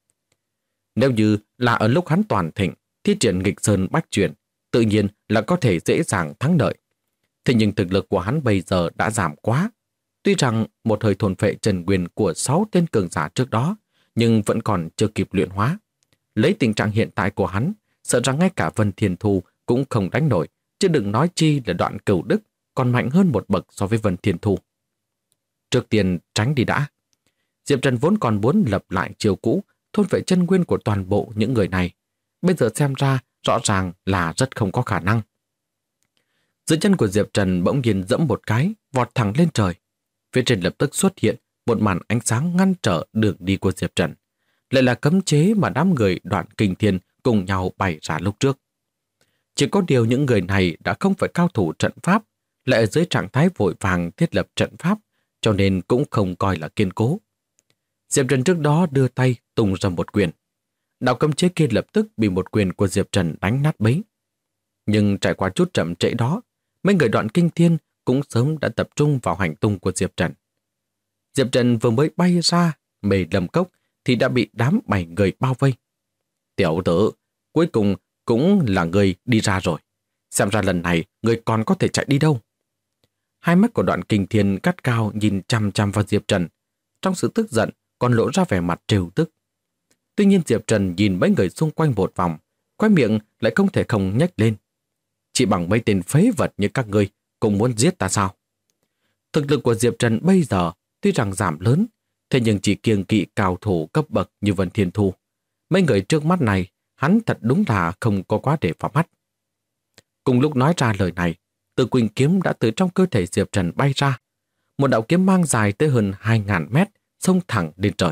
S1: Nếu như là ở lúc hắn toàn thịnh, thi triển nghịch sơn bách chuyển, tự nhiên là có thể dễ dàng thắng lợi. Thế nhưng thực lực của hắn bây giờ đã giảm quá. Tuy rằng một hơi thôn phệ trần quyền của 6 tên cường giả trước đó, nhưng vẫn còn chưa kịp luyện hóa. Lấy tình trạng hiện tại của hắn, sợ rằng ngay cả Vân Thiên Thù cũng không đánh nổi, chứ đừng nói chi là Đoạn Cửu Đức còn mạnh hơn một bậc so với Vân Thiên Thù. Trước tiên tránh đi đã. Diệp Trần vốn còn muốn lập lại chiều cũ, thôn phệ chân nguyên của toàn bộ những người này. Bây giờ xem ra rõ ràng là rất không có khả năng. Dưới chân của Diệp Trần bỗng nhiên dẫm một cái, vọt thẳng lên trời. Phía trên lập tức xuất hiện một màn ánh sáng ngăn trở đường đi của Diệp Trần. Lại là cấm chế mà đám người Đoạn Kinh Thiên cùng nhau bày ra lúc trước. Chỉ có điều những người này đã không phải cao thủ trận pháp, lại ở dưới trạng thái vội vàng thiết lập trận pháp, cho nên cũng không coi là kiên cố. Diệp Trần trước đó đưa tay tung ra một quyền. Đạo cấm chế kia lập tức bị một quyền của Diệp Trần đánh nát bấy. Nhưng trải qua chút chậm trễ đó, mấy người Đoạn Kinh Thiên cũng sớm đã tập trung vào hành tung của Diệp Trần. Diệp Trần vừa mới bay ra mề Lâm Cốc thì đã bị đám 7 người bao vây. Tiểu tử, cuối cùng cũng là người đi ra rồi. Xem ra lần này người còn có thể chạy đi đâu. Hai mắt của Đoạn Kinh Thiên gắt cao nhìn chăm chăm vào Diệp Trần. Trong sự tức giận còn lộ ra vẻ mặt trêu tức. Tuy nhiên Diệp Trần nhìn mấy người xung quanh một vòng, khóe miệng lại không thể không nhếch lên. Chỉ bằng mấy tên phế vật như các ngươi cũng muốn giết ta sao? Thực lực của Diệp Trần bây giờ tuy rằng giảm lớn, thế nhưng chỉ kiêng kỵ cao thủ cấp bậc như Vân Thiên Thu. Mấy người trước mắt này, hắn thật đúng là không có quá để vào mắt. Cùng lúc nói ra lời này, Tử Quỳnh kiếm đã từ trong cơ thể Diệp Trần bay ra. Một đạo kiếm mang dài tới hơn 2.000 mét, xông thẳng lên trời.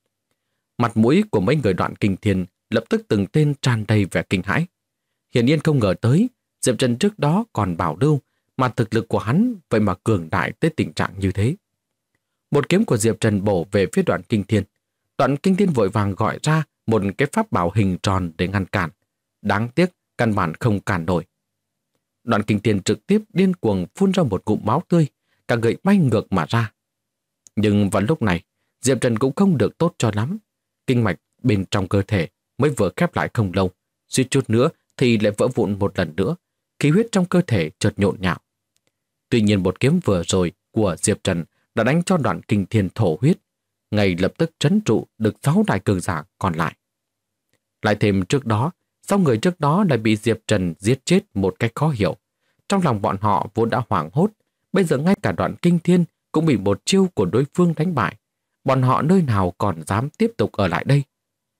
S1: Mặt mũi của mấy người Đoạn Kinh Thiên lập tức từng tên tràn đầy vẻ kinh hãi. Hiển nhiên không ngờ tới, Diệp Trần trước đó còn bảo lưu, mà thực lực của hắn vậy mà cường đại tới tình trạng như thế. Một kiếm của Diệp Trần bổ về phía Đoạn Kinh Thiên. Đoạn Kinh Thiên vội vàng gọi ra một cái pháp bảo hình tròn để ngăn cản. Đáng tiếc, căn bản không cản nổi. Đoạn Kinh Thiên trực tiếp điên cuồng phun ra một ngụm máu tươi, cả người bay ngược mà ra. Nhưng vào lúc này, Diệp Trần cũng không được tốt cho lắm. Kinh mạch bên trong cơ thể mới vừa khép lại không lâu, suýt chút nữa thì lại vỡ vụn một lần nữa, khí huyết trong cơ thể chợt nhộn nhạo. Tuy nhiên một kiếm vừa rồi của Diệp Trần đã đánh cho Đoạn Kinh Thiên thổ huyết, ngay lập tức trấn trụ được 6 đại cường giả còn lại. Lại thêm trước đó, 6 người trước đó lại bị Diệp Trần giết chết một cách khó hiểu. Trong lòng bọn họ vốn đã hoảng hốt, bây giờ ngay cả Đoạn Kinh Thiên cũng bị một chiêu của đối phương đánh bại. Bọn họ nơi nào còn dám tiếp tục ở lại đây?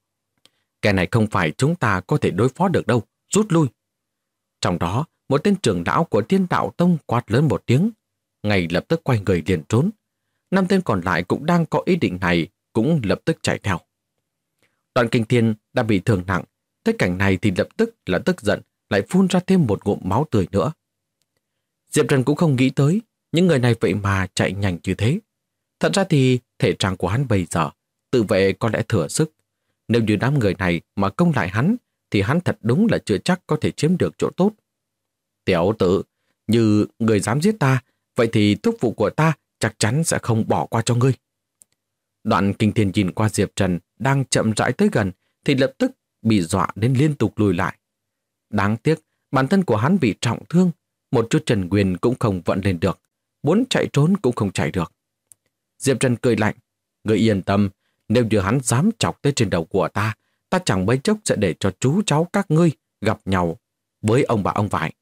S1: Cái này không phải chúng ta có thể đối phó được đâu, rút lui. Trong đó, một tên trưởng lão của Thiên Đạo Tông quát lớn một tiếng, ngay lập tức quay người liền trốn. 5 tên còn lại cũng đang có ý định này, cũng lập tức chạy theo. Đoạn Kinh Thiên đã bị thương nặng, tới cảnh này thì lập tức là tức giận, lại phun ra thêm một ngụm máu tươi nữa. Diệp Trần cũng không nghĩ tới, những người này vậy mà chạy nhanh như thế. Thật ra thì thể trạng của hắn bây giờ, tự vệ có lẽ thừa sức. Nếu như đám người này mà công lại hắn, thì hắn thật đúng là chưa chắc có thể chiếm được chỗ tốt. Tiểu tử, như người dám giết ta, vậy thì thúc phụ của ta chắc chắn sẽ không bỏ qua cho ngươi. Đoạn Kinh Thiên nhìn qua Diệp Trần đang chậm rãi tới gần, thì lập tức bị dọa đến liên tục lùi lại. Đáng tiếc, bản thân của hắn bị trọng thương, một chút trần quyền cũng không vận lên được, muốn chạy trốn cũng không chạy được. Diệp Trần cười lạnh, ngươi yên tâm, nếu như hắn dám chọc tới trên đầu của ta, ta chẳng mấy chốc sẽ để cho chú cháu các ngươi gặp nhau với ông bà ông vải.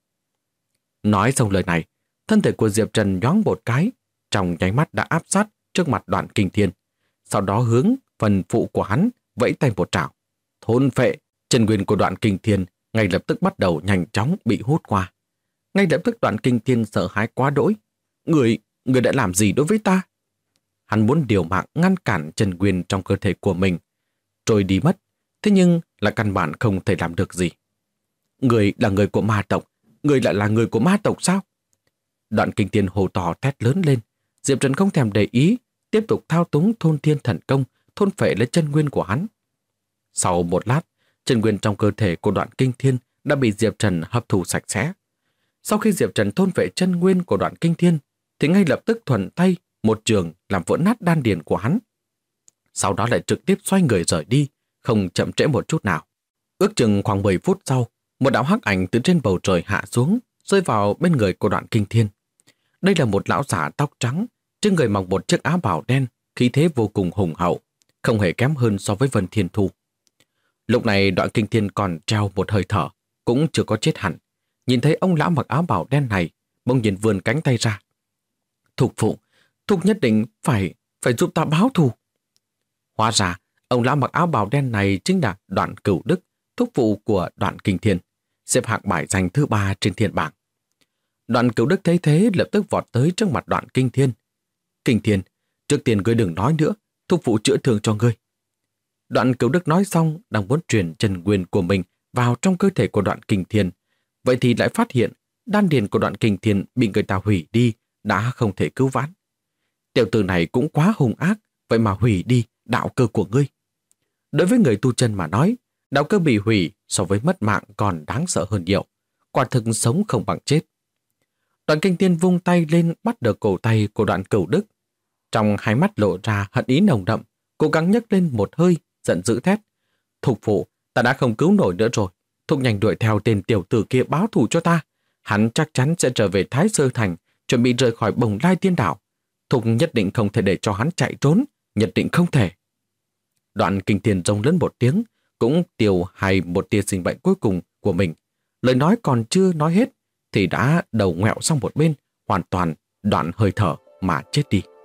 S1: Nói xong lời này, thân thể của Diệp Trần nhoáng một cái, trong nháy mắt đã áp sát trước mặt Đoạn Kinh Thiên. Sau đó hướng phần phụ của hắn vẫy tay một trảo. Thôn phệ, chân nguyên của Đoạn Kinh Thiên ngay lập tức bắt đầu nhanh chóng bị hút qua. Ngay lập tức Đoạn Kinh Thiên sợ hãi quá đỗi. Người đã làm gì đối với ta? Hắn muốn điều mạng ngăn cản chân nguyên trong cơ thể của mình, trôi đi mất, thế nhưng là căn bản không thể làm được gì. Người là người của ma tộc, người lại là người của ma tộc sao? Đoạn Kinh Thiên hô to thét lớn lên. Diệp Trần không thèm để ý, tiếp tục thao túng thôn thiên thần công, thôn phệ lấy chân nguyên của hắn. Sau một lát, chân nguyên trong cơ thể của Đoạn Kinh Thiên đã bị Diệp Trần hấp thụ sạch sẽ. Sau khi Diệp Trần thôn phệ chân nguyên của Đoạn Kinh Thiên, thì ngay lập tức thuận tay một trường làm vỡ nát đan điền của hắn. Sau đó lại trực tiếp xoay người rời đi, không chậm trễ một chút nào. Ước chừng khoảng 10 phút sau, một đạo hắc ảnh từ trên bầu trời hạ xuống, rơi vào bên người của Đoạn Kinh Thiên. Đây là một lão giả tóc trắng, trên người mặc một chiếc áo bào đen, khí thế vô cùng hùng hậu, không hề kém hơn so với Vân Thiên Thu. Lúc này Đoạn Kinh Thiên còn treo một hơi thở, cũng chưa có chết hẳn. Nhìn thấy ông lão mặc áo bào đen này, bỗng nhiên vươn cánh tay ra. Thục phụ, Thục nhất định phải giúp ta báo thù. Hóa ra, ông lão mặc áo bào đen này chính là Đoạn Cửu Đức, thúc phụ của Đoạn Kinh Thiên, xếp hạng bài danh thứ 3 trên thiên bảng. Đoạn Cửu Đức thấy thế lập tức vọt tới trước mặt Đoạn Kinh Thiên. Kinh Thiên, trước tiên ngươi đừng nói nữa, thúc phụ chữa thương cho ngươi. Đoạn Cửu Đức nói xong đang muốn truyền chân nguyên của mình vào trong cơ thể của Đoạn Kinh Thiên. Vậy thì lại phát hiện đan điền của Đoạn Kinh Thiên bị người ta hủy đi, đã không thể cứu vãn. Tiểu tử này cũng quá hung ác, vậy mà hủy đi đạo cơ của ngươi. Đối với người tu chân mà nói, đạo cơ bị hủy so với mất mạng còn đáng sợ hơn nhiều. Quả thực sống không bằng chết. Đoạn Kinh Thiên vung tay lên bắt được cổ tay của Đoạn Cửu Đức. Trong hai mắt lộ ra hận ý nồng đậm, cố gắng nhấc lên một hơi, giận dữ thét. Thục phụ, ta đã không cứu nổi nữa rồi. Thục nhanh đuổi theo tên tiểu tử kia báo thù cho ta. Hắn chắc chắn sẽ trở về Thái Sơ Thành, chuẩn bị rời khỏi Bồng Lai Tiên Đảo. Thục nhất định không thể để cho hắn chạy trốn, nhất định không thể. Đoạn Kinh Thiên rống lớn một tiếng, cũng tiêu hay một tia sinh bệnh cuối cùng của mình. Lời nói còn chưa nói hết, thì đã đầu ngoẹo sang một bên, hoàn toàn đoạn hơi thở mà chết đi.